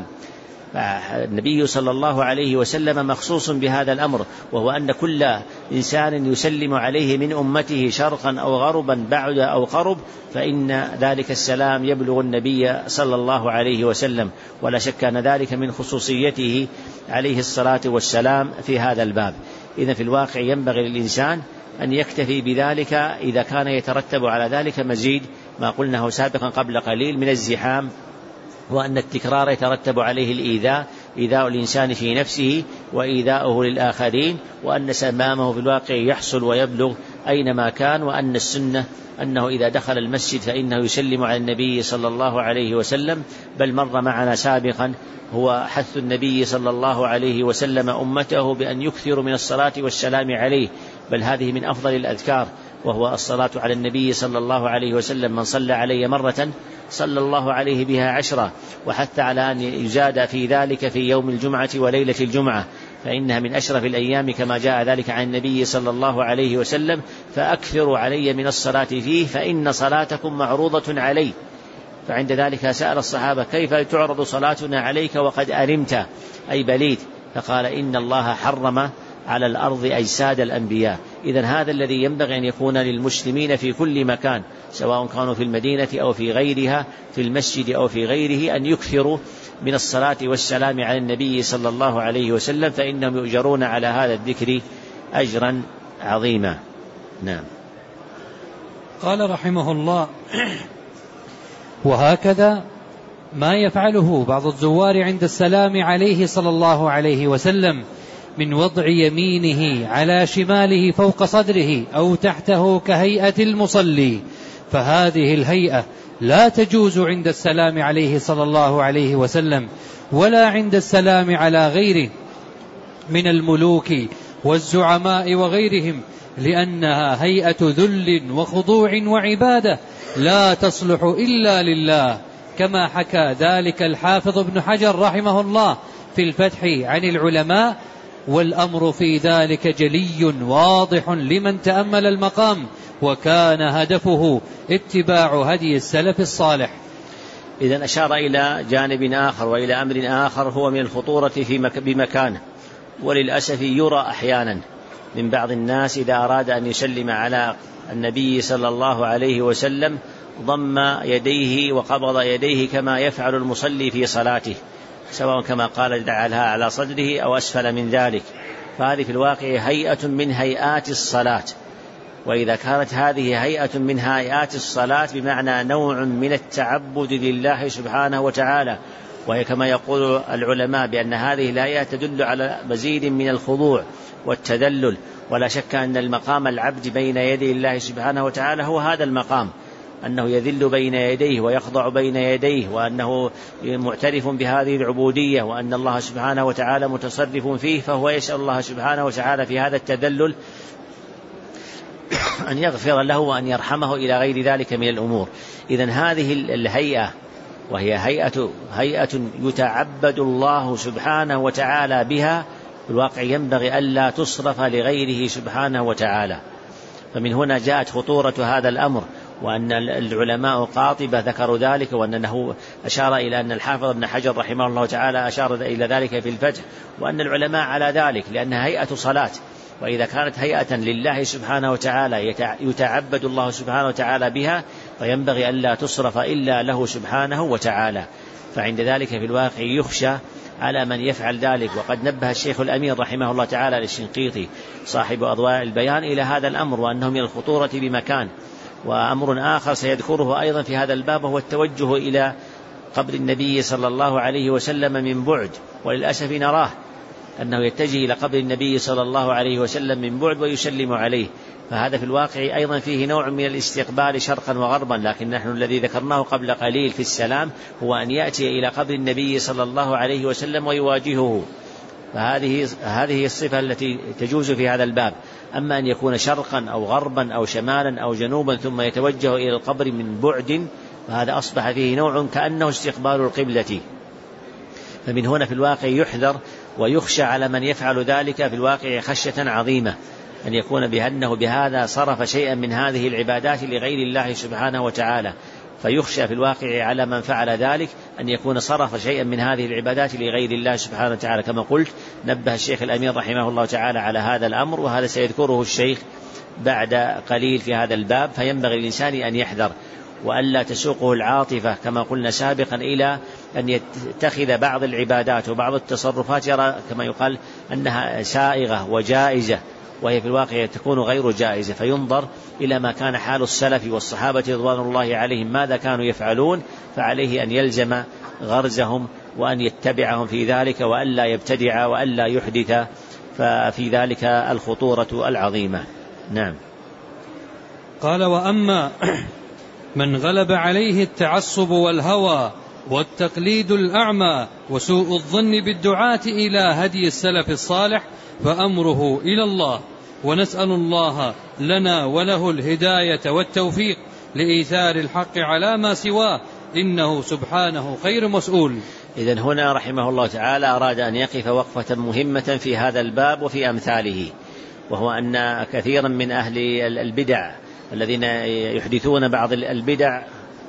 فالنبي صلى الله عليه وسلم مخصوص بهذا الأمر، وهو أن كل إنسان يسلم عليه من أمته شرقا أو غربا بعد أو قرب فإن ذلك السلام يبلغ النبي صلى الله عليه وسلم، ولا شك أن ذلك من خصوصيته عليه الصلاة والسلام في هذا الباب. إذن في الواقع ينبغي للإنسان أن يكتفي بذلك إذا كان يترتب على ذلك مزيد ما قلناه سابقا قبل قليل من الزحام، وأن التكرار يترتب عليه الإيذاء، إيذاء الإنسان في نفسه وإيذاؤه للآخرين، وأن سمامه في الواقع يحصل ويبلغ أينما كان، وأن السنة أنه إذا دخل المسجد فإنه يسلم على النبي صلى الله عليه وسلم. بل مر معنا سابقا هو حث النبي صلى الله عليه وسلم أمته بأن يكثروا من الصلاة والسلام عليه، بل هذه من أفضل الأذكار، وهو الصلاة على النبي صلى الله عليه وسلم من صلى علي مرة صلى الله عليه بها عشرة. وحتى على أن يزاد في ذلك في يوم الجمعة وليلة الجمعة، فإنها من أشرف الأيام كما جاء ذلك عن النبي صلى الله عليه وسلم، فأكثروا علي من الصلاة فيه فإن صلاتكم معروضة علي. فعند ذلك سأل الصحابة كيف تعرض صلاتنا عليك وقد أرمت أي بليت؟ فقال إن الله حرم على الأرض أجساد الأنبياء. إذن هذا الذي ينبغي أن يكون للمسلمين في كل مكان، سواء كانوا في المدينة أو في غيرها، في المسجد أو في غيره، أن يكثروا من الصلاة والسلام على النبي صلى الله عليه وسلم، فإنهم يؤجرون على هذا الذكر أجرا عظيما. نعم. قال رحمه الله: وهكذا ما يفعله بعض الزوار عند السلام عليه صلى الله عليه وسلم من وضع يمينه على شماله فوق صدره أو تحته كهيئة المصلي، فهذه الهيئة لا تجوز عند السلام عليه صلى الله عليه وسلم ولا عند السلام على غيره من الملوك والزعماء وغيرهم، لأنها هيئة ذل وخضوع وعبادة لا تصلح إلا لله، كما حكى ذلك الحافظ ابن حجر رحمه الله في الفتح عن العلماء، والأمر في ذلك جلي واضح لمن تأمل المقام، وكان هدفه اتباع هدي السلف الصالح. إذن أشار إلى جانب آخر وإلى أمر آخر هو من الخطورة في مك... بمكانه، وللأسف يرى أحيانا من بعض الناس إذا أراد أن يسلم على النبي صلى الله عليه وسلم ضم يديه وقبض يديه كما يفعل المصلي في صلاته، سواء كما قال جعلها على صدره أو أسفل من ذلك، فهذه في الواقع هيئة من هيئات الصلاة. وإذا كانت هذه هيئة من هيئات الصلاة بمعنى نوع من التعبد لله سبحانه وتعالى، وهي كما يقول العلماء بأن هذه الهيئة تدل على مزيد من الخضوع والتذلل، ولا شك أن المقام العبد بين يدي الله سبحانه وتعالى هو هذا المقام، أنه يذل بين يديه ويخضع بين يديه، وأنه معترف بهذه العبودية، وأن الله سبحانه وتعالى متصرف فيه، فهو يسأل الله سبحانه وتعالى في هذا التذلل أن يغفر له وأن يرحمه إلى غير ذلك من الأمور. إذن هذه الهيئة وهي هيئة, هيئة يتعبد الله سبحانه وتعالى بها، في الواقع ينبغي ألا تصرف لغيره سبحانه وتعالى. فمن هنا جاءت خطورة هذا الأمر، وأن العلماء قاطبة ذكروا ذلك، وأنه أشار إلى أن الحافظ ابن حجر رحمه الله تعالى أشار إلى ذلك في الفتح، وأن العلماء على ذلك، لأنها هيئة صلاة، وإذا كانت هيئة لله سبحانه وتعالى يتعبد الله سبحانه وتعالى بها، فينبغي ألا تصرف إلا له سبحانه وتعالى. فعند ذلك في الواقع يخشى على من يفعل ذلك. وقد نبه الشيخ الأمير رحمه الله تعالى للشنقيطي صاحب أضواء البيان إلى هذا الأمر، وأنه من الخطورة بمكان. وأمر آخر سيذكره أيضا في هذا الباب هو التوجه إلى قبر النبي صلى الله عليه وسلم من بعد، وللأسف نراه أنه يتجه إلى قبر النبي صلى الله عليه وسلم من بعد ويسلم عليه، فهذا في الواقع أيضا فيه نوع من الاستقبال شرقا وغربا. لكن نحن الذي ذكرناه قبل قليل في السلام هو أن يأتي إلى قبر النبي صلى الله عليه وسلم ويواجهه، فهذه هذه الصفة التي تجوز في هذا الباب. أما أن يكون شرقا أو غربا أو شمالا أو جنوبا ثم يتوجه إلى القبر من بعد، فهذا أصبح فيه نوع كأنه استقبال القبلة. فمن هنا في الواقع يحذر ويخشى على من يفعل ذلك في الواقع خشية عظيمة، أن يكون بأنه بهذا صرف شيئا من هذه العبادات لغير الله سبحانه وتعالى، فيخشى في الواقع على من فعل ذلك أن يكون صرف شيئا من هذه العبادات لغير الله سبحانه وتعالى. كما قلت نبه الشيخ الأمير رحمه الله تعالى على هذا الأمر، وهذا سيذكره الشيخ بعد قليل في هذا الباب. فينبغي الإنسان أن يحذر وألا تسوقه العاطفة كما قلنا سابقا إلى أن يتخذ بعض العبادات وبعض التصرفات يرى كما يقال أنها سائغة وجائزة، وهي في الواقع تكون غير جائزة، فينظر إلى ما كان حال السلف والصحابة رضوان الله عليهم ماذا كانوا يفعلون، فعليه أن يلزم غرزهم وأن يتبعهم في ذلك وألا يبتدع وألا يحدث، ففي ذلك الخطورة العظيمة. نعم. قال: وأما من غلب عليه التعصب والهوى والتقليد الأعمى وسوء الظن بالدعاة إلى هدي السلف الصالح فأمره إلى الله، ونسأل الله لنا وله الهداية والتوفيق لإيثار الحق على ما سواه، إنه سبحانه خير مسؤول. إذن هنا رحمه الله تعالى أراد أن يقف وقفة مهمة في هذا الباب وفي أمثاله، وهو أن كثيرا من أهل البدع الذين يحدثون بعض البدع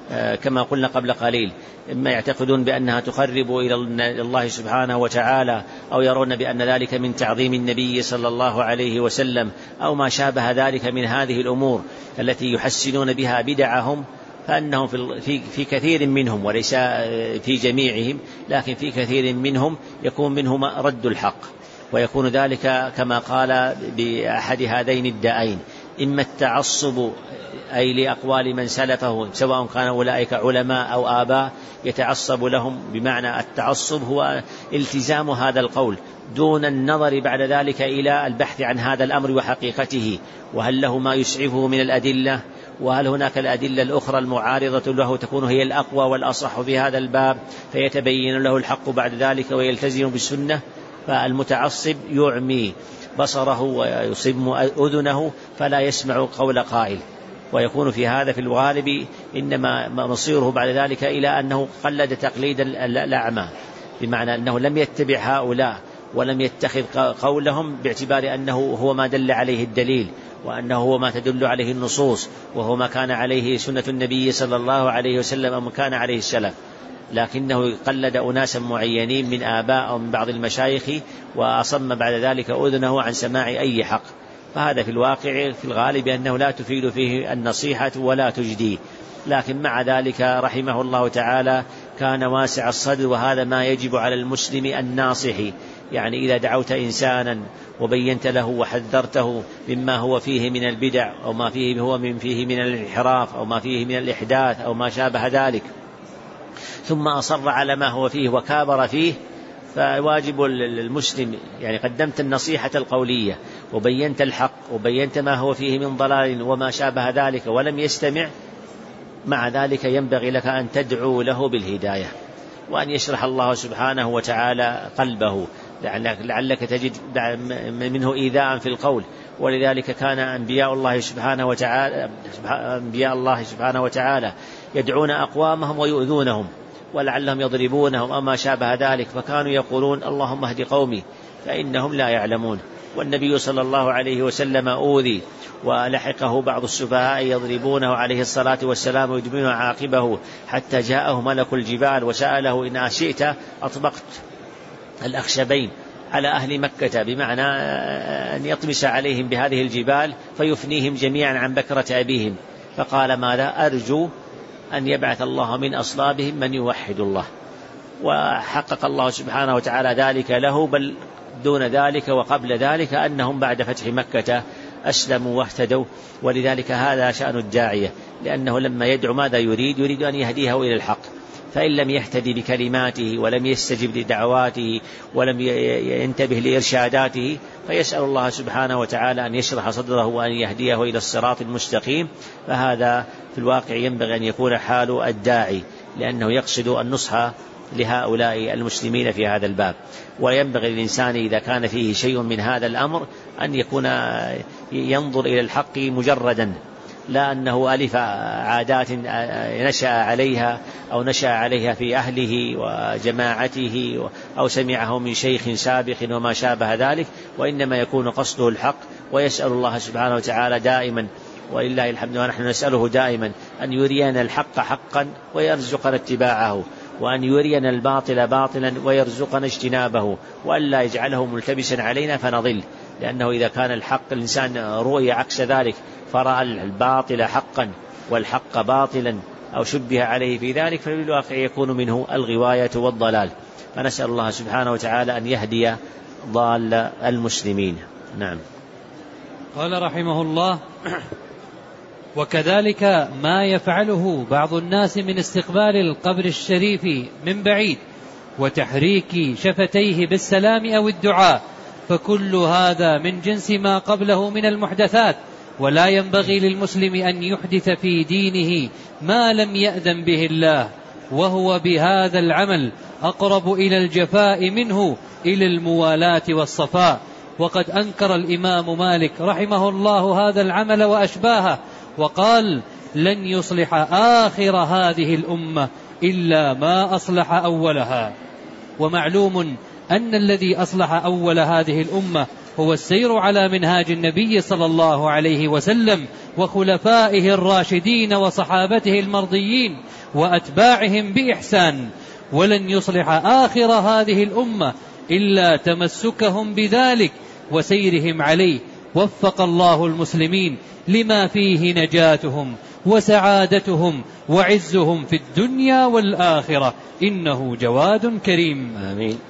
كما قلنا قبل قليل، إما يعتقدون بأنها تقرب إلى الله سبحانه وتعالى، أو يرون بأن ذلك من تعظيم النبي صلى الله عليه وسلم، أو ما شابه ذلك من هذه الأمور التي يحسنون بها بدعهم، فأنهم في في كثير منهم، وليس في جميعهم، لكن في كثير منهم يكون منهم رد الحق، ويكون ذلك كما قال بأحد هذين الدائين: إما التعصب أي لأقوال من سلفه، سواء كان أولئك علماء أو آباء، يتعصب لهم، بمعنى التعصب هو التزام هذا القول دون النظر بعد ذلك إلى البحث عن هذا الأمر وحقيقته، وهل له ما يسعفه من الأدلة، وهل هناك الأدلة الأخرى المعارضة له تكون هي الأقوى والأصح في هذا الباب، فيتبين له الحق بعد ذلك ويلتزم بالسنة. فالمتعصب يعمي بصره ويصم أذنه فلا يسمع قول قائل، ويكون في هذا في الغالب إنما مصيره بعد ذلك إلى أنه قلد تقليد الأعمى، بمعنى أنه لم يتبع هؤلاء ولم يتخذ قولهم باعتبار أنه هو ما دل عليه الدليل، وأنه هو ما تدل عليه النصوص، وهو ما كان عليه سنة النبي صلى الله عليه وسلم أو ما كان عليه السلف، لكنه قلد أناسا معينين من آباء أو من بعض المشايخ، وأصم بعد ذلك أذنه عن سماع أي حق. فهذا في الواقع في الغالب أنه لا تفيد فيه النصيحة ولا تجدي، لكن مع ذلك رحمه الله تعالى كان واسع الصدر، وهذا ما يجب على المسلم الناصح. يعني إذا دعوت إنسانا وبينت له وحذرته مما هو فيه من البدع، أو ما فيه هو من فيه من الانحراف، أو ما فيه من الإحداث أو ما شابه ذلك، ثم أصر على ما هو فيه وكابر فيه، فواجب المسلم، يعني قدمت النصيحة القولية وبينت الحق وبينت ما هو فيه من ضلال وما شابه ذلك ولم يستمع، مع ذلك ينبغي لك أن تدعو له بالهداية، وأن يشرح الله سبحانه وتعالى قلبه، لعلك تجد منه إيذاء في القول. ولذلك كان أنبياء الله سبحانه وتعالى أنبياء الله سبحانه وتعالى يدعون أقوامهم ويؤذونهم، ولعلهم يضربونهم أو ما شابه ذلك، فكانوا يقولون: اللهم اهد قومي فإنهم لا يعلمون. والنبي صلى الله عليه وسلم أوذي، ولحقه بعض السفهاء يضربونه عليه الصلاة والسلام ويدمون عاقبه، حتى جاءه ملك الجبال وسأله: إن شئت أطبقت الأخشبين على أهل مكة، بمعنى أن يطمس عليهم بهذه الجبال فيفنيهم جميعا عن بكرة أبيهم. فقال: ماذا؟ أرجو أن يبعث الله من أصلابهم من يوحد الله. وحقق الله سبحانه وتعالى ذلك له، بل دون ذلك وقبل ذلك أنهم بعد فتح مكة أسلموا واهتدوا. ولذلك هذا شأن الداعية، لأنه لما يدعو ماذا يريد؟ يريد أن يهديه إلى الحق، فإن لم يهتدي بكلماته ولم يستجب لدعواته ولم ينتبه لإرشاداته، فيسأل الله سبحانه وتعالى أن يشرح صدره وأن يهديه إلى الصراط المستقيم. فهذا في الواقع ينبغي أن يكون حال الداعي، لأنه يقصد النصح لهؤلاء المسلمين في هذا الباب. وينبغي للإنسان إذا كان فيه شيء من هذا الأمر أن يكون ينظر إلى الحق مجردا، لا أنه ألف عادات نشأ عليها أو نشأ عليها في أهله وجماعته أو سمعه من شيخ سابق وما شابه ذلك، وإنما يكون قصده الحق. ويسأل الله سبحانه وتعالى دائما، ولله الحمد، ونحن نسأله دائما أن يرينا الحق حقا ويرزقنا اتباعه، وأن يرينا الباطل باطلا ويرزقنا اجتنابه، وأن لا يجعله ملتبسا علينا فنضل. لأنه إذا كان الحق الإنسان رؤي عكس ذلك، فرأى الباطل حقا والحق باطلا أو شبه عليه في ذلك، ففي الواقع يكون منه الغواية والضلال. فنسأل الله سبحانه وتعالى أن يهدي ضال المسلمين. نعم. قال رحمه الله: وكذلك ما يفعله بعض الناس من استقبال القبر الشريف من بعيد وتحريك شفتيه بالسلام أو الدعاء، فكل هذا من جنس ما قبله من المحدثات، ولا ينبغي للمسلم أن يحدث في دينه ما لم يأذن به الله، وهو بهذا العمل أقرب إلى الجفاء منه إلى الموالاة والصفاء. وقد أنكر الإمام مالك رحمه الله هذا العمل وأشباهه، وقال: لن يصلح آخر هذه الأمة إلا ما أصلح أولها. ومعلوم أن الذي أصلح أول هذه الأمة هو السير على منهاج النبي صلى الله عليه وسلم وخلفائه الراشدين وصحابته المرضيين وأتباعهم بإحسان، ولن يصلح آخر هذه الأمة إلا تمسكهم بذلك وسيرهم عليه. وفق الله المسلمين لما فيه نجاتهم وسعادتهم وعزهم في الدنيا والآخرة، إنه جواد كريم. آمين.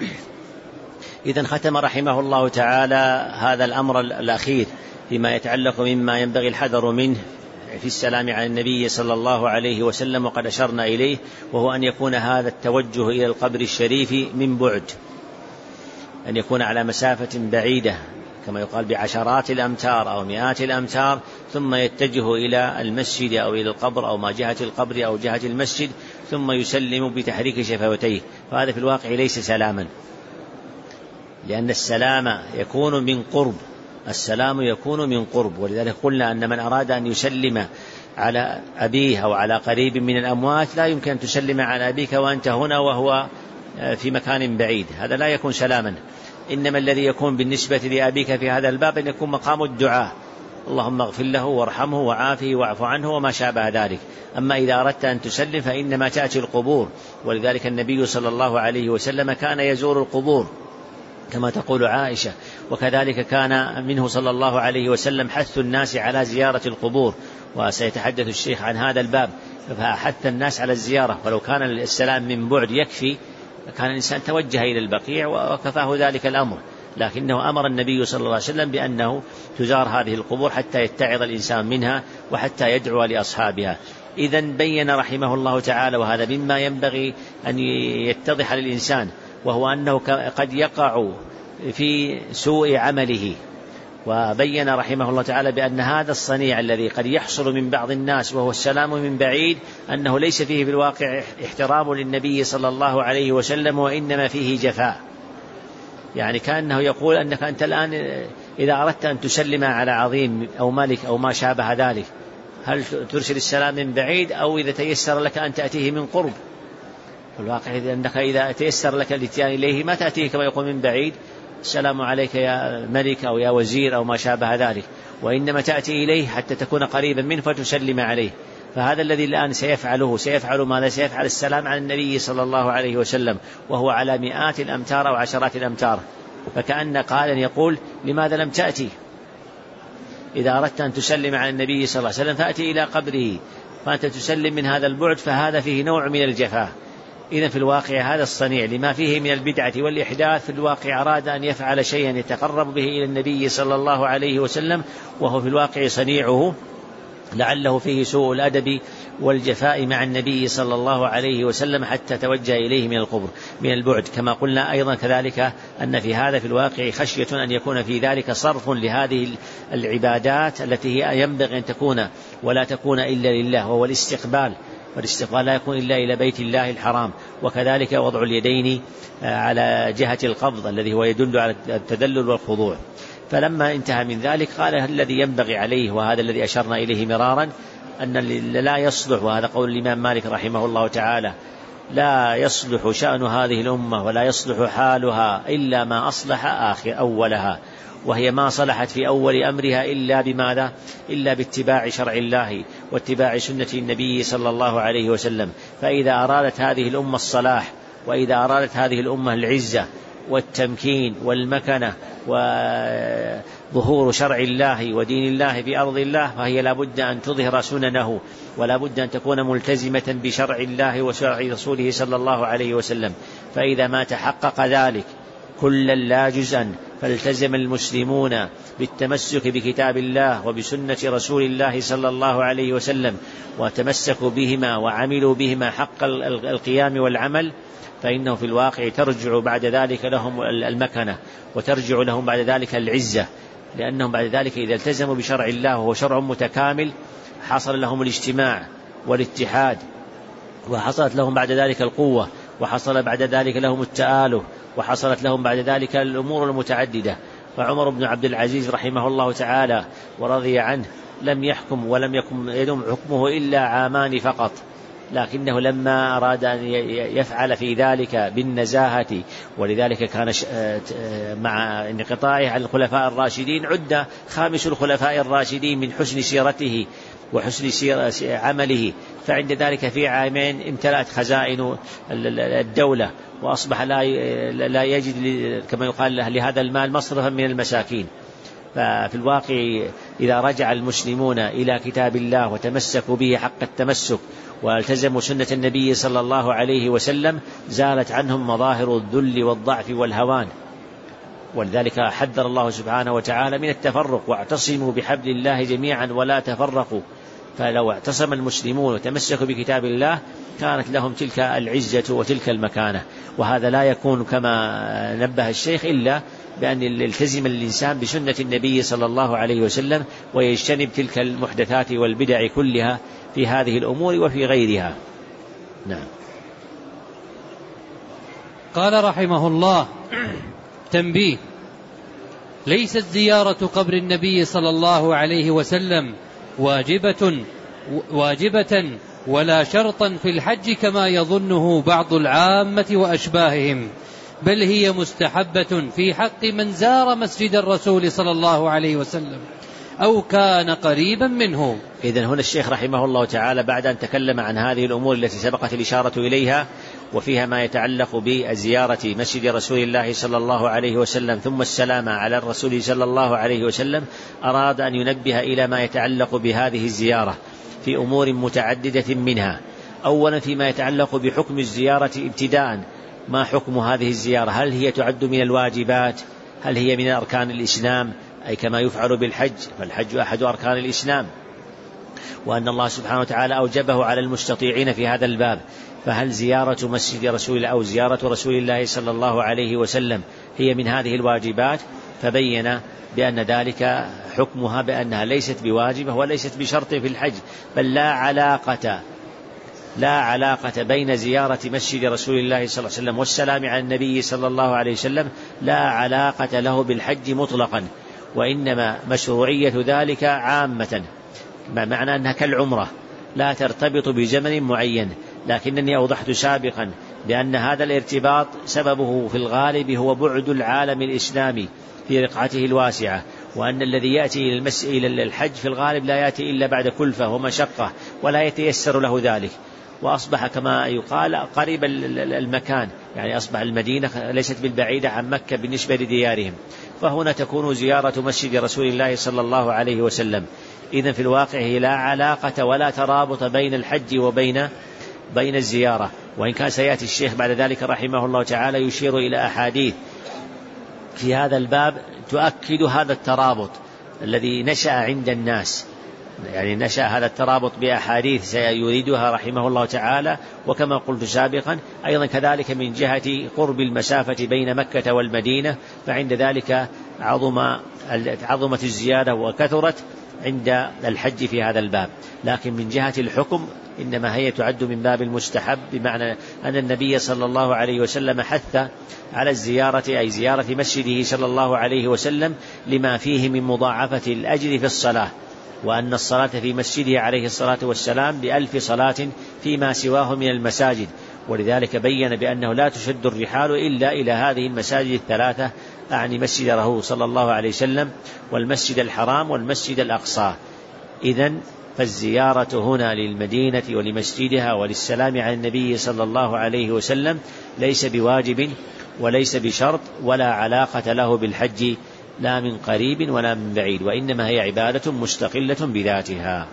إذن ختم رحمه الله تعالى هذا الأمر الأخير فيما يتعلق مما ينبغي الحذر منه في السلام على النبي صلى الله عليه وسلم، وقد أشرنا إليه، وهو أن يكون هذا التوجه إلى القبر الشريف من بعد، أن يكون على مسافة بعيدة كما يقال بعشرات الأمتار أو مئات الأمتار، ثم يتجه إلى المسجد أو إلى القبر أو ما جهة القبر أو جهة المسجد، ثم يسلم بتحريك شفتيه. فهذا في الواقع ليس سلاما، لأن السلام يكون من قرب، السلام يكون من قرب. ولذلك قلنا أن من أراد أن يسلم على أبيه أو على قريب من الأموات لا يمكن أن تسلم على أبيك وأنت هنا وهو في مكان بعيد، هذا لا يكون سلاما. إنما الذي يكون بالنسبة لأبيك في هذا الباب أن يكون مقام الدعاء، اللهم اغفر له وارحمه وعافه واعف عنه وما شابه ذلك. أما إذا أردت أن تسلم فإنما تأتي القبور، ولذلك النبي صلى الله عليه وسلم كان يزور القبور كما تقول عائشة، وكذلك كان منه صلى الله عليه وسلم حث الناس على زيارة القبور، وسيتحدث الشيخ عن هذا الباب. فحث الناس على الزيارة، ولو كان السلام من بعد يكفي كان الإنسان توجه إلى البقيع وكفاه ذلك الأمر، لكنه أمر النبي صلى الله عليه وسلم بأنه تزار هذه القبور حتى يتعظ الإنسان منها وحتى يدعو لأصحابها. إذن بين رحمه الله تعالى، وهذا مما ينبغي أن يتضح للإنسان، وهو أنه قد يقع في سوء عمله. وبين رحمه الله تعالى بأن هذا الصنيع الذي قد يحصل من بعض الناس وهو السلام من بعيد أنه ليس فيه في الواقع احترام للنبي صلى الله عليه وسلم، وإنما فيه جفاء. يعني كأنه يقول أنك أنت الآن إذا أردت أن تسلم على عظيم أو ملك أو ما شابه ذلك، هل ترسل السلام من بعيد أو إذا تيسر لك أن تأتيه من قرب؟ في الواقع أنك إذا تيسر لك الاتيان إليه ما تأتيه كما يقول من بعيد السلام عليك يا ملك أو يا وزير أو ما شابه ذلك، وإنما تأتي إليه حتى تكون قريبا منه فتسلم عليه. فهذا الذي الآن سيفعله سيفعل ماذا؟ سيفعل السلام على النبي صلى الله عليه وسلم وهو على مئات الأمتار أو عشرات الأمتار. فكأن قائلا يقول لماذا لم تأتي؟ إذا أردت أن تسلم على النبي صلى الله عليه وسلم فأتي إلى قبره، فأنت تسلم من هذا البعد، فهذا فيه نوع من الجفاء. إذن في الواقع هذا الصنيع لما فيه من البدعة والإحداث في الواقع أراد أن يفعل شيئا يتقرب به إلى النبي صلى الله عليه وسلم، وهو في الواقع صنيعه لعله فيه سوء الأدب والجفاء مع النبي صلى الله عليه وسلم حتى توجه إليه من القبر من البعد. كما قلنا أيضا كذلك أن في هذا في الواقع خشية أن يكون في ذلك صرف لهذه العبادات التي هي ينبغي أن تكون ولا تكون إلا لله، وهو الاستقبال، والاستقبال لا يكون إلا إلى بيت الله الحرام. وكذلك وضع اليدين على جهة القبض الذي هو يدل على التذلل والخضوع. فلما انتهى من ذلك قال الذي ينبغي عليه، وهذا الذي أشرنا إليه مرارا، أن لا يصلح، وهذا قول الإمام مالك رحمه الله تعالى، لا يصلح شأن هذه الأمة ولا يصلح حالها إلا ما أصلح آخر أولها، وهي ما صلحت في أول أمرها إلا بماذا؟ إلا باتباع شرع الله واتباع سنة النبي صلى الله عليه وسلم. فإذا أرادت هذه الأمة الصلاح، وإذا أرادت هذه الأمة العزة والتمكين والمكنة وظهور شرع الله ودين الله في أرض الله، فهي لابد أن تظهر سننه، ولا بد أن تكون ملتزمة بشرع الله وشرع رسوله صلى الله عليه وسلم. فإذا ما تحقق ذلك كلا لا جزءا فالتزم المسلمون بالتمسك بكتاب الله وبسنة رسول الله صلى الله عليه وسلم وتمسكوا بهما وعملوا بهما حق القيام والعمل، فإنه في الواقع ترجع بعد ذلك لهم المكنة وترجع لهم بعد ذلك العزة، لأنهم بعد ذلك إذا التزموا بشرع الله وهو شرع متكامل حصل لهم الاجتماع والاتحاد، وحصلت لهم بعد ذلك القوة، وحصل بعد ذلك لهم التآله، وحصلت لهم بعد ذلك الأمور المتعددة. فعمر بن عبد العزيز رحمه الله تعالى ورضي عنه لم يحكم ولم يكن يدوم حكمه إلا عامان فقط، لكنه لما أراد أن يفعل في ذلك بالنزاهة، ولذلك كان مع انقطاعه عن الخلفاء الراشدين عد خامس الخلفاء الراشدين من حسن سيرته وحسن سيرة عمله، فعند ذلك في عامين امتلأت خزائن الدولة وأصبح لا يجد كما يقال لهذا المال مصرفا من المساكين. ففي الواقع إذا رجع المسلمون إلى كتاب الله وتمسكوا به حق التمسك والتزموا سنة النبي صلى الله عليه وسلم زالت عنهم مظاهر الذل والضعف والهوان. ولذلك حذر الله سبحانه وتعالى من التفرق، واعتصموا بحبل الله جميعا ولا تفرقوا. فلو اعتصم المسلمون وتمسكوا بكتاب الله كانت لهم تلك العزة وتلك المكانة. وهذا لا يكون كما نبه الشيخ إلا بأن يلتزم الإنسان بسنة النبي صلى الله عليه وسلم ويجتنب تلك المحدثات والبدع كلها في هذه الأمور وفي غيرها. نعم. قال رحمه الله: تنبيه: ليست زيارة قبر النبي صلى الله عليه وسلم واجبة واجبة ولا شرطا في الحج كما يظنه بعض العامة وأشباههم، بل هي مستحبة في حق من زار مسجد الرسول صلى الله عليه وسلم أو كان قريبا منه. إذن هنا الشيخ رحمه الله تعالى بعد أن تكلم عن هذه الأمور التي سبقت الإشارة إليها وفيها ما يتعلق بزيارة مسجد رسول الله صلى الله عليه وسلم ثم السلام على الرسول صلى الله عليه وسلم، أراد أن ينبه إلى ما يتعلق بهذه الزيارة في أمور متعددة منها. أولا فيما يتعلق بحكم الزيارة ابتداء، ما حكم هذه الزيارة؟ هل هي تعد من الواجبات؟ هل هي من أركان الإسلام أي كما يفعل بالحج؟ فالحج أحد أركان الإسلام، وأن الله سبحانه وتعالى أوجبه على المستطيعين في هذا الباب. فهل زيارة مسجد رسول الله أو زيارة رسول الله صلى الله عليه وسلم هي من هذه الواجبات؟ فبين بأن ذلك حكمها بأنها ليست بواجبة وليست بشرط في الحج، بل لا علاقة لا علاقة بين زيارة مسجد رسول الله صلى الله عليه وسلم والسلام على النبي صلى الله عليه وسلم، لا علاقة له بالحج مطلقا، وإنما مشروعية ذلك عامة، معنى أنها كالعمرة لا ترتبط بزمن معين. لكنني أوضحت سابقا بأن هذا الارتباط سببه في الغالب هو بعد العالم الإسلامي في رقعته الواسعة، وأن الذي يأتي إلى الحج في الغالب لا يأتي إلا بعد كلفة ومشقة ولا يتيسر له ذلك، وأصبح كما يقال قريب المكان، يعني أصبح المدينة ليست بالبعيدة عن مكة بالنسبة لديارهم. فهنا تكون زيارة مسجد رسول الله صلى الله عليه وسلم. إذن في الواقع لا علاقة ولا ترابط بين الحج وبين بين الزيارة، وإن كان سيأتي الشيخ بعد ذلك رحمه الله تعالى يشير إلى أحاديث في هذا الباب تؤكد هذا الترابط الذي نشأ عند الناس، يعني نشأ هذا الترابط بأحاديث سيريدها رحمه الله تعالى. وكما قلت سابقا أيضا كذلك من جهة قرب المسافة بين مكة والمدينة، فعند ذلك عظم عظمت الزيادة وكثرت عند الحج في هذا الباب. لكن من جهة الحكم إنما هي تعد من باب المستحب، بمعنى أن النبي صلى الله عليه وسلم حث على الزيارة أي زيارة مسجده صلى الله عليه وسلم لما فيه من مضاعفة الأجر في الصلاة، وأن الصلاة في مسجده عليه الصلاة والسلام بألف صلاة فيما سواه من المساجد. ولذلك بين بأنه لا تشد الرحال إلا إلى هذه المساجد الثلاثة، أعني مسجده صلى الله عليه وسلم والمسجد الحرام والمسجد الأقصى. إذن فالزيارة هنا للمدينة ولمسجدها وللسلام على النبي صلى الله عليه وسلم ليس بواجب وليس بشرط ولا علاقة له بالحج لا من قريب ولا من بعيد، وإنما هي عبادة مستقلة بذاتها.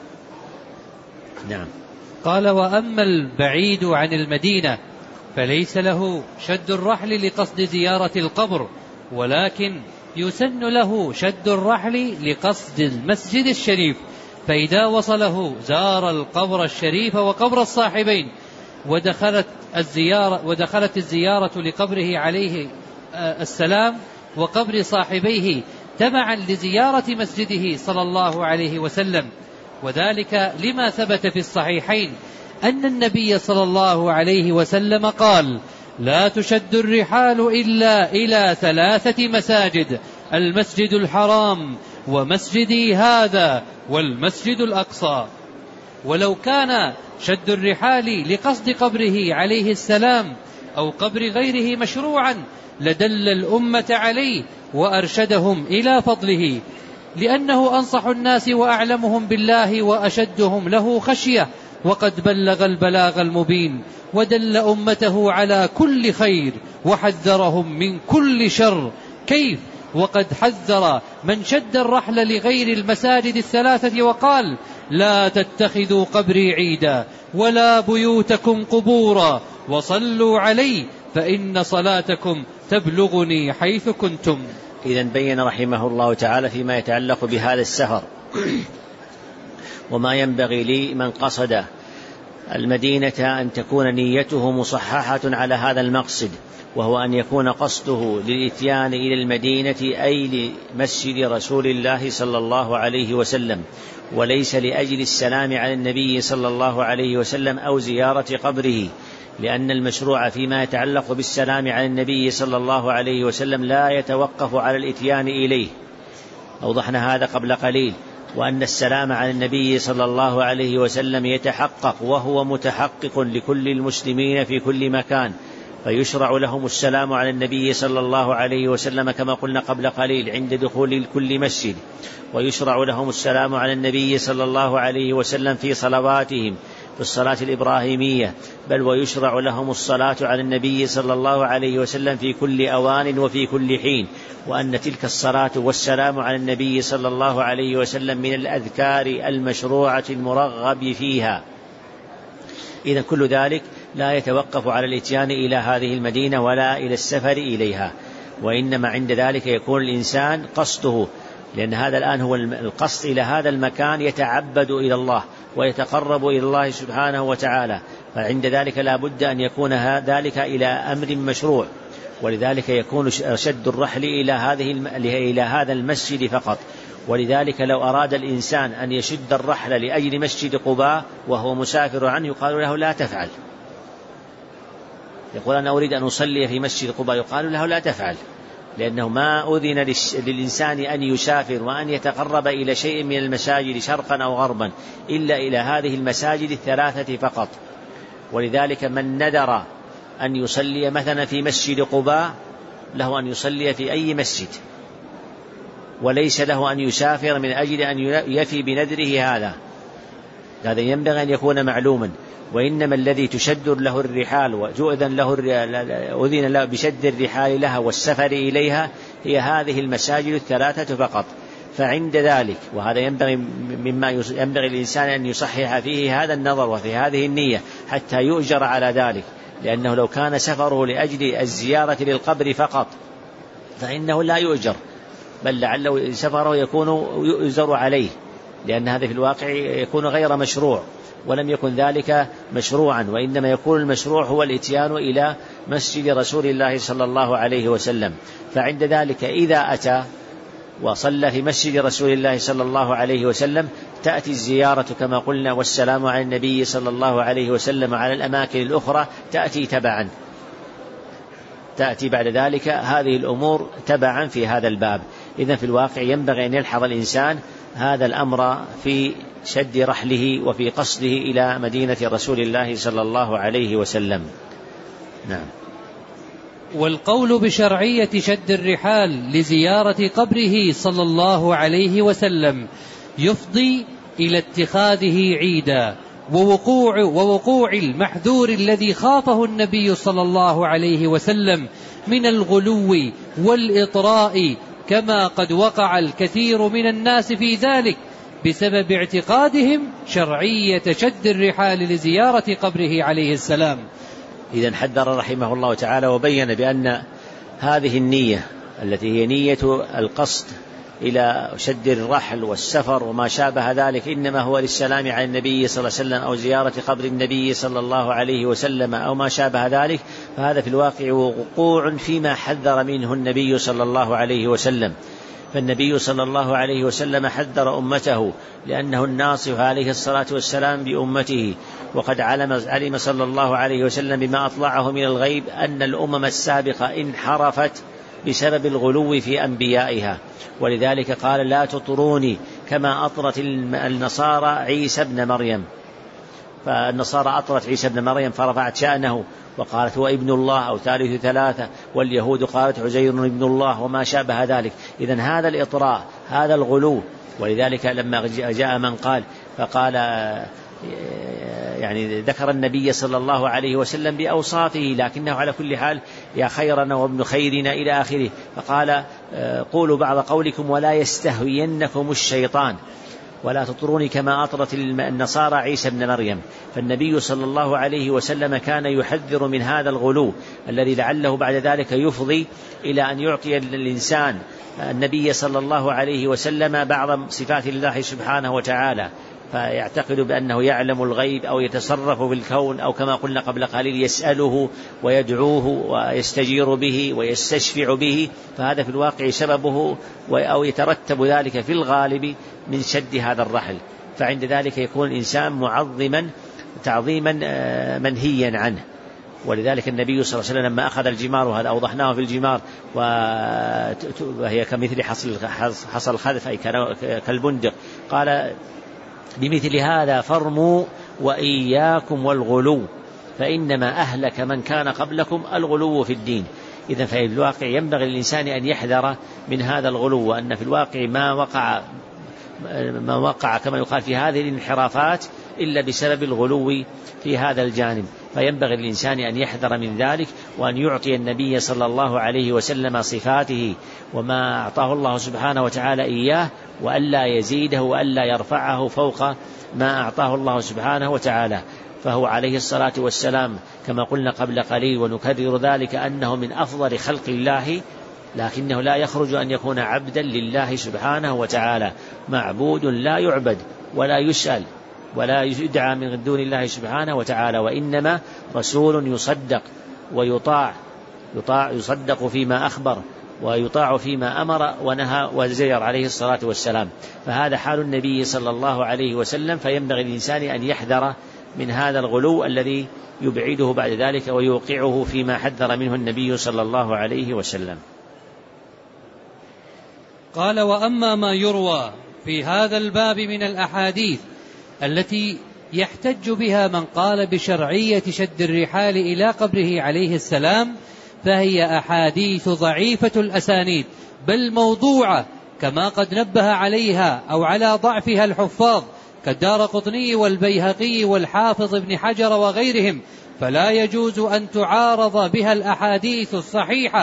نعم. قال: وأما البعيد عن المدينة فليس له شد الرحل لقصد زيارة القبر، ولكن يسن له شد الرحل لقصد المسجد الشريف، فإذا وصله زار القبر الشريف وقبر الصاحبين، ودخلت الزيارة, ودخلت الزيارة لقبره عليه السلام وقبر صاحبيه تبعا لزيارة مسجده صلى الله عليه وسلم. وذلك لما ثبت في الصحيحين أن النبي صلى الله عليه وسلم قال: لا تشد الرحال إلا إلى ثلاثة مساجد: المسجد الحرام ومسجدي هذا والمسجد الأقصى. ولو كان شد الرحال لقصد قبره عليه السلام أو قبر غيره مشروعا لدل الأمة عليه وأرشدهم إلى فضله، لأنه أنصح الناس وأعلمهم بالله وأشدهم له خشية، وقد بلغ البلاغ المبين ودل أمته على كل خير وحذرهم من كل شر. كيف وقد حذر من شد الرحل لغير المساجد الثلاثة وقال: لا تتخذوا قبري عيدا ولا بيوتكم قبورا وصلوا علي فإن صلاتكم تبلغني حيث كنتم. إذن بين رحمه الله تعالى فيما يتعلق بهذا السفر وما ينبغي لي من قصد المدينة أن تكون نيته مصححة على هذا المقصد، وهو أن يكون قصده للإتيان إلى المدينة أي لمسجد رسول الله صلى الله عليه وسلم، وليس لأجل السلام على النبي صلى الله عليه وسلم أو زيارة قبره، لأن المشروع فيما يتعلق بالسلام على النبي صلى الله عليه وسلم لا يتوقف على الإتيان إليه. أوضحنا هذا قبل قليل، وأن السلام على النبي صلى الله عليه وسلم يتحقق وهو متحقق لكل المسلمين في كل مكان، فيشرع لهم السلام على النبي صلى الله عليه وسلم كما قلنا قبل قليل عند دخول كل مسجد، ويشرع لهم السلام على النبي صلى الله عليه وسلم في صلواتهم في الصلاة الإبراهيمية، بل ويشرع لهم الصلاة على النبي صلى الله عليه وسلم في كل أوان وفي كل حين، وأن تلك الصلاة والسلام على النبي صلى الله عليه وسلم من الأذكار المشروعة المرغب فيها. إذن كل ذلك لا يتوقف على الإتيان إلى هذه المدينة ولا إلى السفر إليها، وإنما عند ذلك يكون الإنسان قصده، لأن هذا الآن هو القصد إلى هذا المكان يتعبد إلى الله ويتقرب إلى الله سبحانه وتعالى، فعند ذلك لا بد أن يكون ذلك إلى أمر مشروع، ولذلك يكون شد الرحل إلى هذه إلى هذا المسجد فقط. ولذلك لو أراد الإنسان أن يشد الرحل لأجل مسجد قباء وهو مسافر عنه يقال له لا تفعل، يقول أنا أريد أن أصلي في مسجد قباء يقال له لا تفعل، لأنه ما أذن للإنسان أن يسافر وأن يتقرب إلى شيء من المساجد شرقا أو غربا إلا إلى هذه المساجد الثلاثة فقط. ولذلك من ندر أن يصلي مثلا في مسجد قباء له أن يصلي في أي مسجد، وليس له أن يسافر من أجل أن يفي بنذره هذا، هذا ينبغي أن يكون معلوما. وإنما الذي تشد له الرحال وتؤذن له أذن له بشد الرحال لها والسفر إليها هي هذه المساجد الثلاثة فقط. فعند ذلك، وهذا ينبغي مما ينبغي الإنسان أن يصحح فيه هذا النظر وفي هذه النية حتى يؤجر على ذلك، لأنه لو كان سفره لأجل الزيارة للقبر فقط فإنه لا يؤجر، بل لعله سفره يكون يؤجر عليه، لأن هذا في الواقع يكون غير مشروع، ولم يكن ذلك مشروعا، وإنما يكون المشروع هو الإتيان إلى مسجد رسول الله صلى الله عليه وسلم. فعند ذلك إذا أتى وصلى في مسجد رسول الله صلى الله عليه وسلم تأتي الزيارة كما قلنا والسلام على النبي صلى الله عليه وسلم على الأماكن الأخرى تأتي تبعا، تأتي بعد ذلك هذه الأمور تبعا في هذا الباب. إذن في الواقع ينبغي أن يلحظ الإنسان هذا الأمر في شد رحله وفي قصده إلى مدينة رسول الله صلى الله عليه وسلم. نعم. والقول بشرعية شد الرحال لزيارة قبره صلى الله عليه وسلم يفضي إلى اتخاذه عيدا ووقوع, ووقوع المحذور الذي خافه النبي صلى الله عليه وسلم من الغلو والإطراء، كما قد وقع الكثير من الناس في ذلك بسبب اعتقادهم شرعية شد الرحال لزيارة قبره عليه السلام. إذن حذر رحمه الله تعالى وبين بأن هذه النية التي هي نية القصد إلى شد الرحل والسفر وما شابه ذلك إنما هو للسلام على النبي صلى الله عليه وسلم أو زيارة قبر النبي صلى الله عليه وسلم أو ما شابه ذلك، فهذا في الواقع وقوع فيما حذر منه النبي صلى الله عليه وسلم. فالنبي صلى الله عليه وسلم حذر أمته لأنه الناصح عليه الصلاة والسلام بأمته، وقد علم, علم صلى الله عليه وسلم بما أطلعه من الغيب أن الأمم السابقة انحرفت بسبب الغلو في أنبيائها، ولذلك قال لا تطروني كما أطرت النصارى عيسى ابن مريم. فالنصارى أطرت عيسى ابن مريم فرفعت شأنه وقالت هو ابن الله أو ثالث ثلاثة، واليهود قالت عزير ابن الله وما شابه ذلك. إذن هذا الإطراء، هذا الغلو. ولذلك لما جاء من قال فقال يعني ذكر النبي صلى الله عليه وسلم بأوصافه لكنه على كل حال يا خيرنا وابن خيرنا إلى آخره، فقال قولوا بعض قولكم ولا يستهوينكم الشيطان ولا تطروني كما أطرت النصارى عيسى بن مريم. فالنبي صلى الله عليه وسلم كان يحذر من هذا الغلو الذي لعله بعد ذلك يفضي إلى أن يعطي الإنسان النبي صلى الله عليه وسلم بعض صفات الله سبحانه وتعالى، فيعتقد بأنه يعلم الغيب أو يتصرف في الكون، أو كما قلنا قبل قليل يسأله ويدعوه ويستجير به ويستشفع به، فهذا في الواقع سببه أو يترتب ذلك في الغالب من شد هذا الرحل. فعند ذلك يكون الإنسان معظما تعظيما منهيا عنه. ولذلك النبي صلى الله عليه وسلم لما أخذ الجمار، وهذا أوضحناه في الجمار، وهي كمثل حصل الخذف أي كالبندق، قال بمثل هذا فارموا وإياكم والغلو فإنما أهلك من كان قبلكم الغلو في الدين. إذن في الواقع ينبغي للإنسان أن يحذر من هذا الغلو، وأن في الواقع ما وقع ما وقع كما يقال في هذه الانحرافات إلا بسبب الغلو في هذا الجانب. فينبغي للإنسان أن يحذر من ذلك، وأن يعطي النبي صلى الله عليه وسلم صفاته وما أعطاه الله سبحانه وتعالى إياه، وألا يزيده وألا يرفعه فوق ما أعطاه الله سبحانه وتعالى. فهو عليه الصلاة والسلام كما قلنا قبل قليل ونكرر ذلك أنه من أفضل خلق الله، لكنه لا يخرج أن يكون عبدا لله سبحانه وتعالى، معبود لا يعبد ولا يسأل ولا يدعى من دون الله سبحانه وتعالى، وإنما رسول يصدق ويطاع، يطاع يصدق فيما أخبر ويطاع فيما أمر ونهى وزجر عليه الصلاة والسلام. فهذا حال النبي صلى الله عليه وسلم، فينبغي الإنسان أن يحذر من هذا الغلو الذي يبعده بعد ذلك ويوقعه فيما حذر منه النبي صلى الله عليه وسلم. قال: وأما ما يروى في هذا الباب من الأحاديث التي يحتج بها من قال بشرعية شد الرحال إلى قبره عليه السلام، فهي أحاديث ضعيفة الأسانيد بل موضوعة، كما قد نبه عليها أو على ضعفها الحفاظ كالدارقطني والبيهقي والحافظ ابن حجر وغيرهم، فلا يجوز أن تعارض بها الأحاديث الصحيحة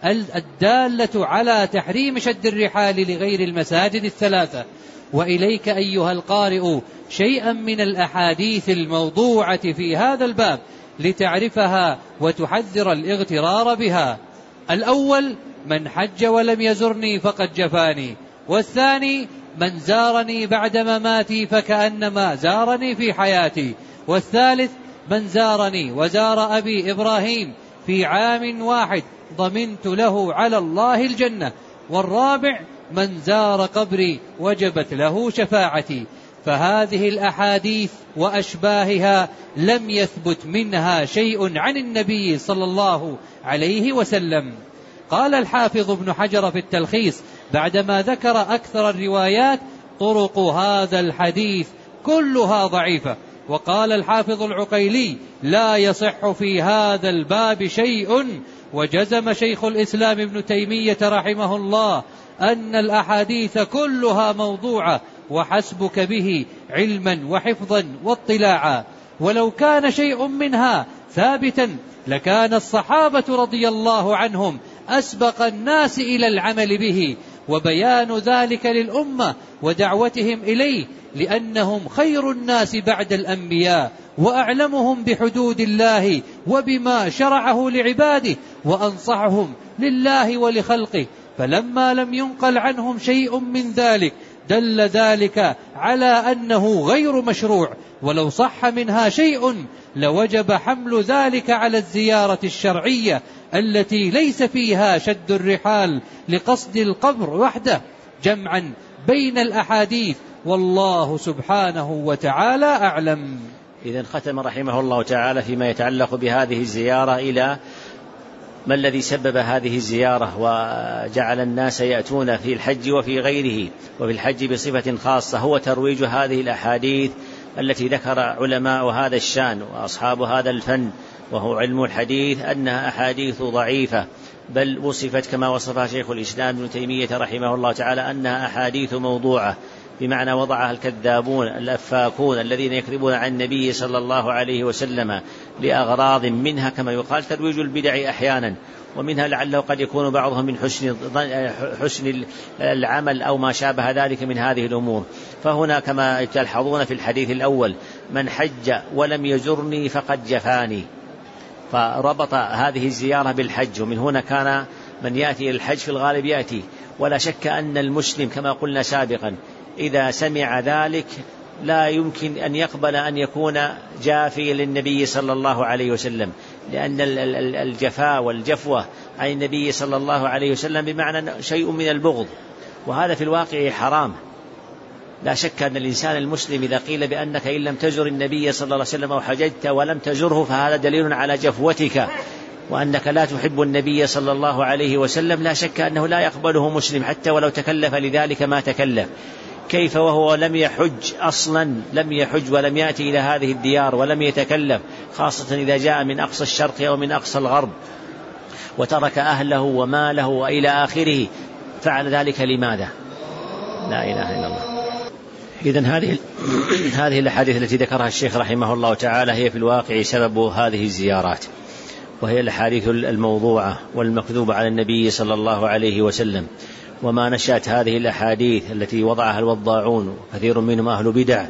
الدالة على تحريم شد الرحال لغير المساجد الثلاثة. وإليك أيها القارئ شيئا من الأحاديث الموضوعة في هذا الباب لتعرفها وتحذر الاغترار بها. الأول: من حج ولم يزرني فقد جفاني. والثاني: من زارني بعد مماتي فكأنما زارني في حياتي. والثالث: من زارني وزار أبي إبراهيم في عام واحد ضمنت له على الله الجنة. والرابع: من زار قبري وجبت له شفاعتي. فهذه الأحاديث وأشباهها لم يثبت منها شيء عن النبي صلى الله عليه وسلم. قال الحافظ ابن حجر في التلخيص بعدما ذكر أكثر الروايات: طرق هذا الحديث كلها ضعيفة. وقال الحافظ العقيلي: لا يصح في هذا الباب شيء. وجزم شيخ الإسلام ابن تيمية رحمه الله أن الأحاديث كلها موضوعة، وحسبك به علما وحفظا واطلاعا. ولو كان شيء منها ثابتا لكان الصحابة رضي الله عنهم أسبق الناس إلى العمل به وبيان ذلك للأمة ودعوتهم إليه، لأنهم خير الناس بعد الأنبياء وأعلمهم بحدود الله وبما شرعه لعباده وأنصحهم لله ولخلقه. فلما لم ينقل عنهم شيء من ذلك دل ذلك على أنه غير مشروع، ولو صح منها شيء لوجب حمل ذلك على الزيارة الشرعية التي ليس فيها شد الرحال لقصد القبر وحده، جمعا بين الأحاديث، والله سبحانه وتعالى أعلم. إذن ختم رحمه الله تعالى فيما يتعلق بهذه الزيارة إلى ما الذي سبب هذه الزيارة وجعل الناس يأتون في الحج وفي غيره، وفي الحج بصفة خاصة، هو ترويج هذه الأحاديث التي ذكر علماء هذا الشان وأصحاب هذا الفن وهو علم الحديث أنها أحاديث ضعيفة، بل وصفت كما وصفها شيخ الإسلام ابن تيمية رحمه الله تعالى أنها أحاديث موضوعة، بمعنى وضعها الكذابون الأفاكون الذين يكذبون عن النبي صلى الله عليه وسلم لأغراض، منها كما يقال ترويج البدع أحيانا، ومنها لعله قد يكون بعضهم من حسن, حسن العمل أو ما شابه ذلك من هذه الأمور. فهنا كما تلحظون في الحديث الأول: من حج ولم يزرني فقد جفاني، فربط هذه الزيارة بالحج، ومن هنا كان من يأتي الحج في الغالب يأتي. ولا شك أن المسلم كما قلنا سابقا إذا سمع ذلك لا يمكن أن يقبل أن يكون جافيا للنبي صلى الله عليه وسلم، لأن الجفاء والجفوة عن النبي صلى الله عليه وسلم بمعنى شيء من البغض، وهذا في الواقع حرام. لا شك أن الإنسان المسلم إذا قيل بأنك إن لم تزر النبي صلى الله عليه وسلم أو حججت ولم تزره فهذا دليل على جفوتك وأنك لا تحب النبي صلى الله عليه وسلم، لا شك أنه لا يقبله مسلم حتى ولو تكلف لذلك ما تكلف. كيف وهو لم يحج أصلا، لم يحج ولم يأتي إلى هذه الديار ولم يتكلف، خاصة إذا جاء من أقصى الشرق أو من أقصى الغرب وترك أهله وماله وإلى آخره، فعل ذلك لماذا؟ لا إله إلا الله. إذن هذه هذه الأحاديث التي ذكرها الشيخ رحمه الله تعالى هي في الواقع سبب هذه الزيارات، وهي الأحاديث الموضوعة والمكذوبة على النبي صلى الله عليه وسلم. وما نشأت هذه الأحاديث التي وضعها الوضاعون وكثير منهم أهل بدع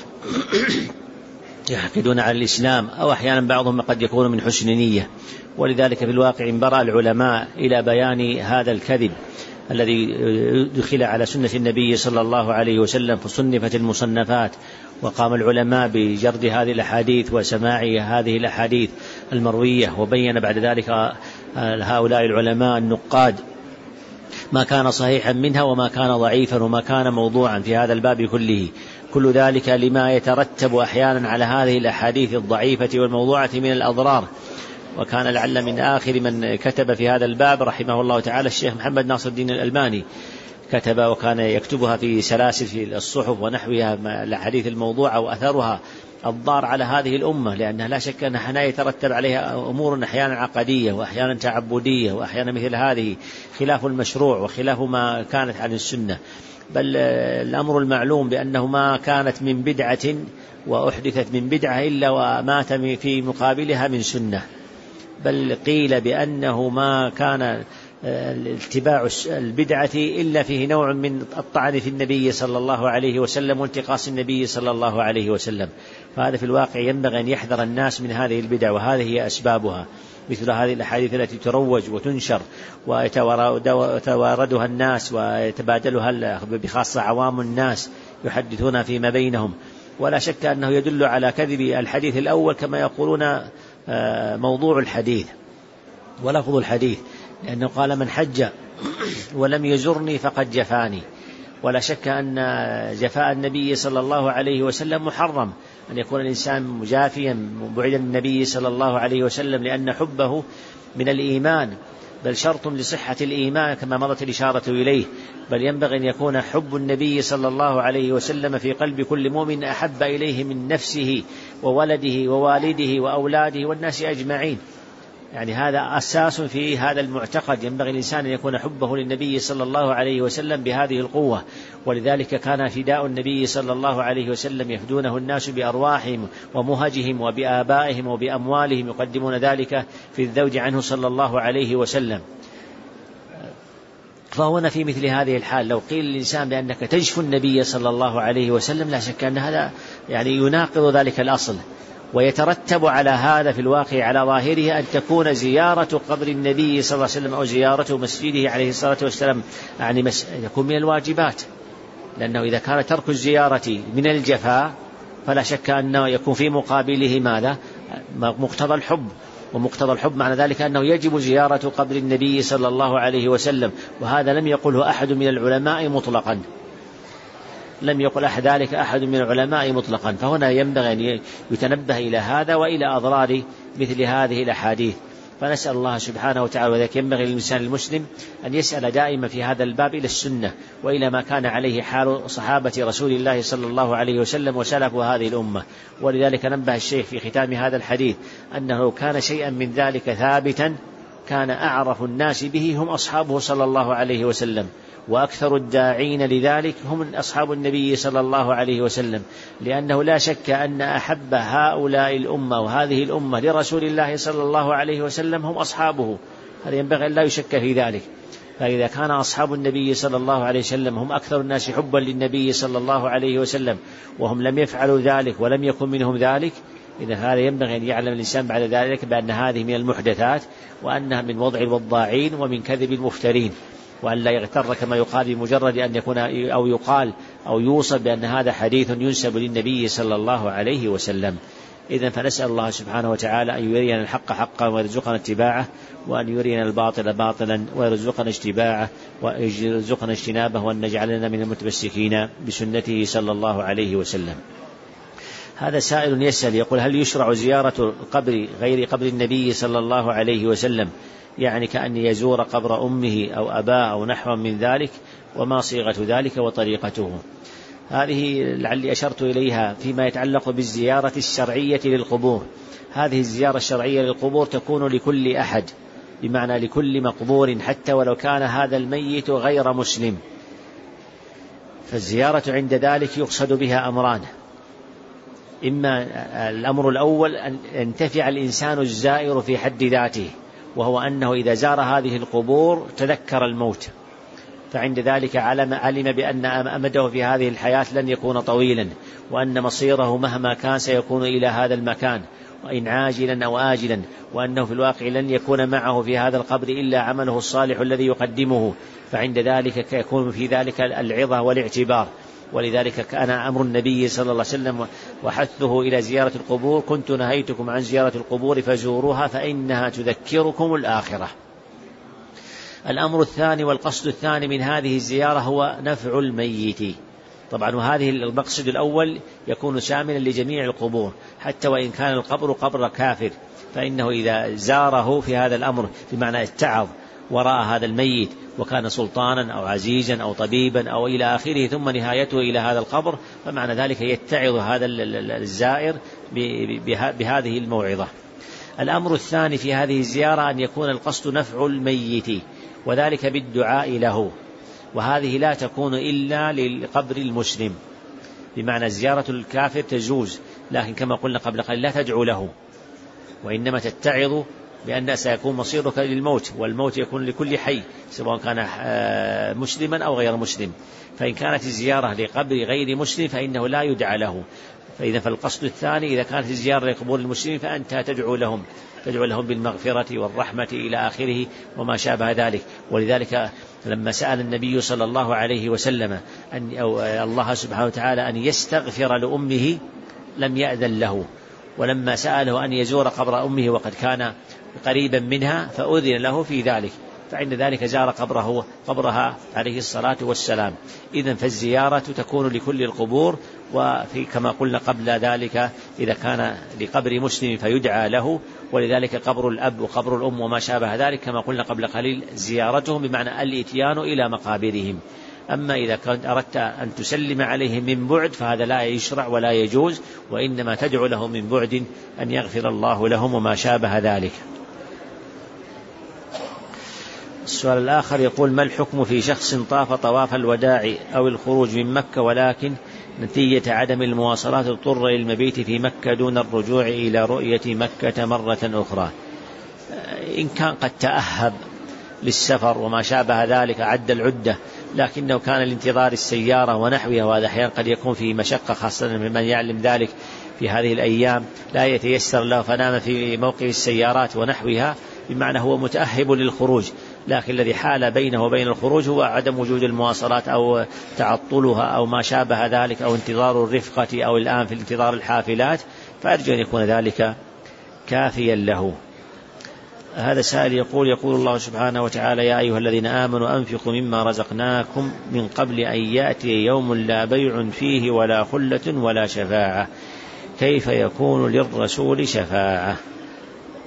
يحقدون على الإسلام، أو أحيانا بعضهم قد يكون من حسن نية، ولذلك في الواقع انبرأ العلماء إلى بيان هذا الكذب الذي دخل على سنة النبي صلى الله عليه وسلم، فصنفت المصنفات وقام العلماء بجرد هذه الأحاديث وسماع هذه الأحاديث المروية، وبين بعد ذلك هؤلاء العلماء النقاد ما كان صحيحا منها وما كان ضعيفا وما كان موضوعا في هذا الباب كله، كل ذلك لما يترتب أحيانا على هذه الأحاديث الضعيفة والموضوعة من الأضرار. وكان لعل من آخر من كتب في هذا الباب رحمه الله تعالى الشيخ محمد ناصر الدين الألباني، كتب وكان يكتبها في سلاسل في الصحف ونحوها الأحاديث الموضوعة وأثرها الضار على هذه الأمة، لأنها لا شك أنها يترتب عليها أمور أحيانا عقدية وأحيانا تعبدية وأحيانا مثل هذه خلاف المشروع وخلاف ما كانت عن السنة. بل الأمر المعلوم بأنه ما كانت من بدعة وأحدثت من بدعة إلا ومات في مقابلها من سنة، بل قيل بأنه ما كان اتباع البدعة إلا فيه نوع من الطعن في النبي صلى الله عليه وسلم وانتقاص النبي صلى الله عليه وسلم. فهذا في الواقع ينبغي أن يحذر الناس من هذه البدع، وهذه هي أسبابها، مثل هذه الأحاديث التي تروج وتنشر ويتواردها الناس ويتبادلها بخاصة عوام الناس يحدثون فيما بينهم. ولا شك أنه يدل على كذب الحديث الأول كما يقولون موضوع الحديث ولفظ الحديث، لأنه قال: من حج ولم يزرني فقد جفاني. ولا شك أن جفاء النبي صلى الله عليه وسلم محرم، أن يكون الإنسان مجافيا بعيدا النبي صلى الله عليه وسلم، لأن حبه من الإيمان، بل شرط لصحة الإيمان كما مضت الإشارة إليه. بل ينبغي أن يكون حب النبي صلى الله عليه وسلم في قلب كل مؤمن أحب إليه من نفسه وولده ووالده وأولاده والناس أجمعين. يعني هذا أساس في هذا المعتقد، ينبغي الإنسان أن يكون حبه للنبي صلى الله عليه وسلم بهذه القوة. ولذلك كان فداء النبي صلى الله عليه وسلم يفدونه الناس بأرواحهم ومهجهم وبآبائهم وبأموالهم، يقدمون ذلك في الذود عنه صلى الله عليه وسلم. فهنا في مثل هذه الحال لو قيل للإنسان بأنك تجفو النبي صلى الله عليه وسلم، لا شك أن هذا يعني يناقض ذلك الأصل، ويترتب على هذا في الواقع على ظاهره أن تكون زيارة قبر النبي صلى الله عليه وسلم أو زيارة مسجده عليه الصلاة والسلام يعني مس... يكون من الواجبات، لأنه إذا كان ترك الزيارة من الجفاء فلا شك أنه يكون في مقابله ماذا؟ مقتضى الحب، ومقتضى الحب معنى ذلك أنه يجب زيارة قبر النبي صلى الله عليه وسلم، وهذا لم يقله أحد من العلماء مطلقا، لم يقل أحد ذلك أحد من العلماء مطلقا. فهنا ينبغي أن يتنبه إلى هذا وإلى أضرار مثل هذه الأحاديث. فنسأل الله سبحانه وتعالى. وذلك ينبغي للإنسان المسلم أن يسأل دائما في هذا الباب إلى السنة وإلى ما كان عليه حال صحابة رسول الله صلى الله عليه وسلم وسلف هذه الأمة. ولذلك نبه الشيخ في ختام هذا الحديث أنه لو كان شيئا من ذلك ثابتا كان أعرف الناس به هم أصحابه صلى الله عليه وسلم، وأكثر الداعين لذلك هم أصحاب النبي صلى الله عليه وسلم، لأنه لا شك أن أحب هؤلاء الأمة وهذه الأمة لرسول الله صلى الله عليه وسلم هم أصحابه. هذا ينبغي أن لا يشك في ذلك. فإذا كان أصحاب النبي صلى الله عليه وسلم هم أكثر الناس حبا للنبي صلى الله عليه وسلم وهم لم يفعلوا ذلك ولم يكن منهم ذلك، إذا هذا ينبغي أن يعلم الإنسان بعد ذلك بأن هذه من المحدثات وأنها من وضع الوضاعين ومن كذب المفترين، وأن لا يغتر كما يقال بمجرد أن يكون أو يقال أو يوصف بأن هذا حديث ينسب للنبي صلى الله عليه وسلم. إذن فنسأل الله سبحانه وتعالى أن يرينا الحق حقا ويرزقنا اتباعه، وأن يرينا الباطل باطلا ويرزقنا اتباعه ويرزقنا اجتنابه، وأن نجعلنا من المتمسكين بسنته صلى الله عليه وسلم. هذا سائل يسأل يقول: هل يشرع زيارة القبر غير قبر النبي صلى الله عليه وسلم، يعني كأن يزور قبر أمه أو أباه أو نحو من ذلك، وما صيغة ذلك وطريقته؟ هذه لعلي أشرت إليها فيما يتعلق بالزيارة الشرعية للقبور. هذه الزيارة الشرعية للقبور تكون لكل أحد، بمعنى لكل مقبور حتى ولو كان هذا الميت غير مسلم. فالزيارة عند ذلك يقصد بها أمران: إما الأمر الأول أن ينتفع الإنسان الزائر في حد ذاته، وهو أنه إذا زار هذه القبور تذكر الموت، فعند ذلك علم, علم بأن أمده في هذه الحياة لن يكون طويلا، وأن مصيره مهما كان سيكون إلى هذا المكان، وإن عاجلا أو آجلا، وأنه في الواقع لن يكون معه في هذا القبر إلا عمله الصالح الذي يقدمه، فعند ذلك يكون في ذلك العظة والاعتبار. ولذلك كان أمر النبي صلى الله عليه وسلم وحثه إلى زيارة القبور: كنت نهيتكم عن زيارة القبور فزوروها فإنها تذكركم الآخرة. الأمر الثاني والقصد الثاني من هذه الزيارة هو نفع الميت. طبعا وهذه المقصد الأول يكون شاملا لجميع القبور، حتى وإن كان القبر قبر كافر، فإنه إذا زاره في هذا الأمر بمعنى اتعظ وراء هذا الميت وكان سلطانا أو عزيزا أو طبيبا أو إلى آخره، ثم نهايته إلى هذا القبر، فمعنى ذلك يتعظ هذا الزائر بهذه الموعظة. الأمر الثاني في هذه الزيارة أن يكون القصد نفع الميت، وذلك بالدعاء له، وهذه لا تكون إلا للقبر المسلم، بمعنى زيارة الكافر تجوز، لكن كما قلنا قبل قليل لا تدعو له، وإنما تتعظ بأن سيكون مصيرك للموت، والموت يكون لكل حي سواء كان مسلما أو غير مسلم. فإن كانت الزيارة لقبر غير مسلم فإنه لا يدعى له. فإذا فالقصد الثاني إذا كانت الزيارة لقبور المسلمين فأنت تدعو لهم تدعو لهم بالمغفرة والرحمة إلى آخره وما شابه ذلك. ولذلك لما سأل النبي صلى الله عليه وسلم أن أو الله سبحانه وتعالى أن يستغفر لأمه لم يأذن له، ولما سأله أن يزور قبر أمه وقد كان قريبا منها فأذن له في ذلك، فعند ذلك زار قبره قبرها عليه الصلاة والسلام. إذن فالزيارة تكون لكل القبور، وفي كما قلنا قبل ذلك إذا كان لقبر مسلم فيدعى له، ولذلك قبر الأب وقبر الأم وما شابه ذلك كما قلنا قبل قليل زيارتهم بمعنى الإتيان إلى مقابرهم. أما إذا كنت أردت أن تسلم عليهم من بعد فهذا لا يشرع ولا يجوز، وإنما تدعو لهم من بعد أن يغفر الله لهم وما شابه ذلك. السؤال الآخر يقول: ما الحكم في شخص طاف طواف الوداع أو الخروج من مكة ولكن نتيجة عدم المواصلات اضطر للمبيت في مكة دون الرجوع إلى رؤية مكة مرة أخرى؟ إن كان قد تأهب للسفر وما شابه ذلك عد العدة، لكنه كان لانتظار السيارة ونحوها، وهذا أحيانا قد يكون في مشقة خاصة من يعلم ذلك في هذه الأيام لا يتيسر له فنام في موقف السيارات ونحوها، بمعنى هو متأهب للخروج، لكن الذي حال بينه وبين الخروج هو عدم وجود المواصلات أو تعطلها أو ما شابه ذلك أو انتظار الرفقة أو الآن في انتظار الحافلات، فأرجو أن يكون ذلك كافيا له. هذا سائل يقول يقول الله سبحانه وتعالى: يا أيها الذين آمنوا أنفقوا مما رزقناكم من قبل أن يأتي يوم لا بيع فيه ولا خلة ولا شفاعة، كيف يكون للرسول شفاعة؟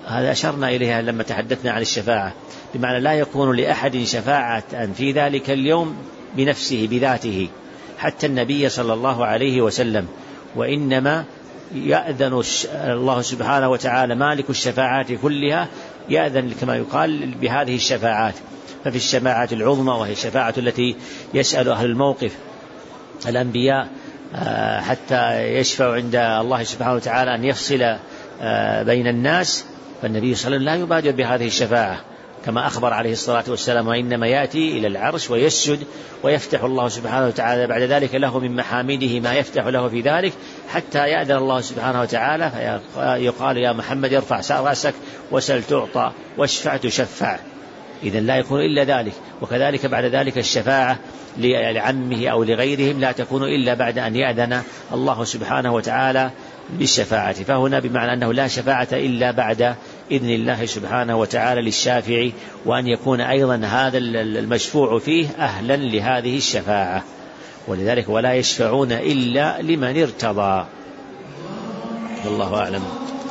هذا أشرنا إليها لما تحدثنا عن الشفاعة، بمعنى لا يكون لأحد شفاعة في ذلك اليوم بنفسه بذاته حتى النبي صلى الله عليه وسلم، وإنما يأذن الله سبحانه وتعالى مالك الشفاعات كلها، يأذن كما يقال بهذه الشفاعات. ففي الشفاعة العظمى وهي الشفاعة التي يسأل أهل الموقف الأنبياء حتى يشفع عند الله سبحانه وتعالى أن يفصل بين الناس، فالنبي صلى الله عليه وسلم لا يبادر بهذه الشفاعة كما أخبر عليه الصلاة والسلام، وإنما يأتي إلى العرش ويسجد ويفتح الله سبحانه وتعالى بعد ذلك له من محامده ما يفتح له في ذلك، حتى يأذن الله سبحانه وتعالى فيقال يا محمد ارفع رأسك وسل تعطى واشفع تشفع. إذن لا يكون إلا ذلك. وكذلك بعد ذلك الشفاعة لعمه أو لغيرهم لا تكون إلا بعد أن يأذن الله سبحانه وتعالى بالشفاعة. فهنا بمعنى أنه لا شفاعة إلا بعد إذن الله سبحانه وتعالى للشافع، وأن يكون أيضا هذا المشفوع فيه أهلا لهذه الشفاعة. ولذلك ولا يشفعون إلا لمن ارتضى. والله أعلم.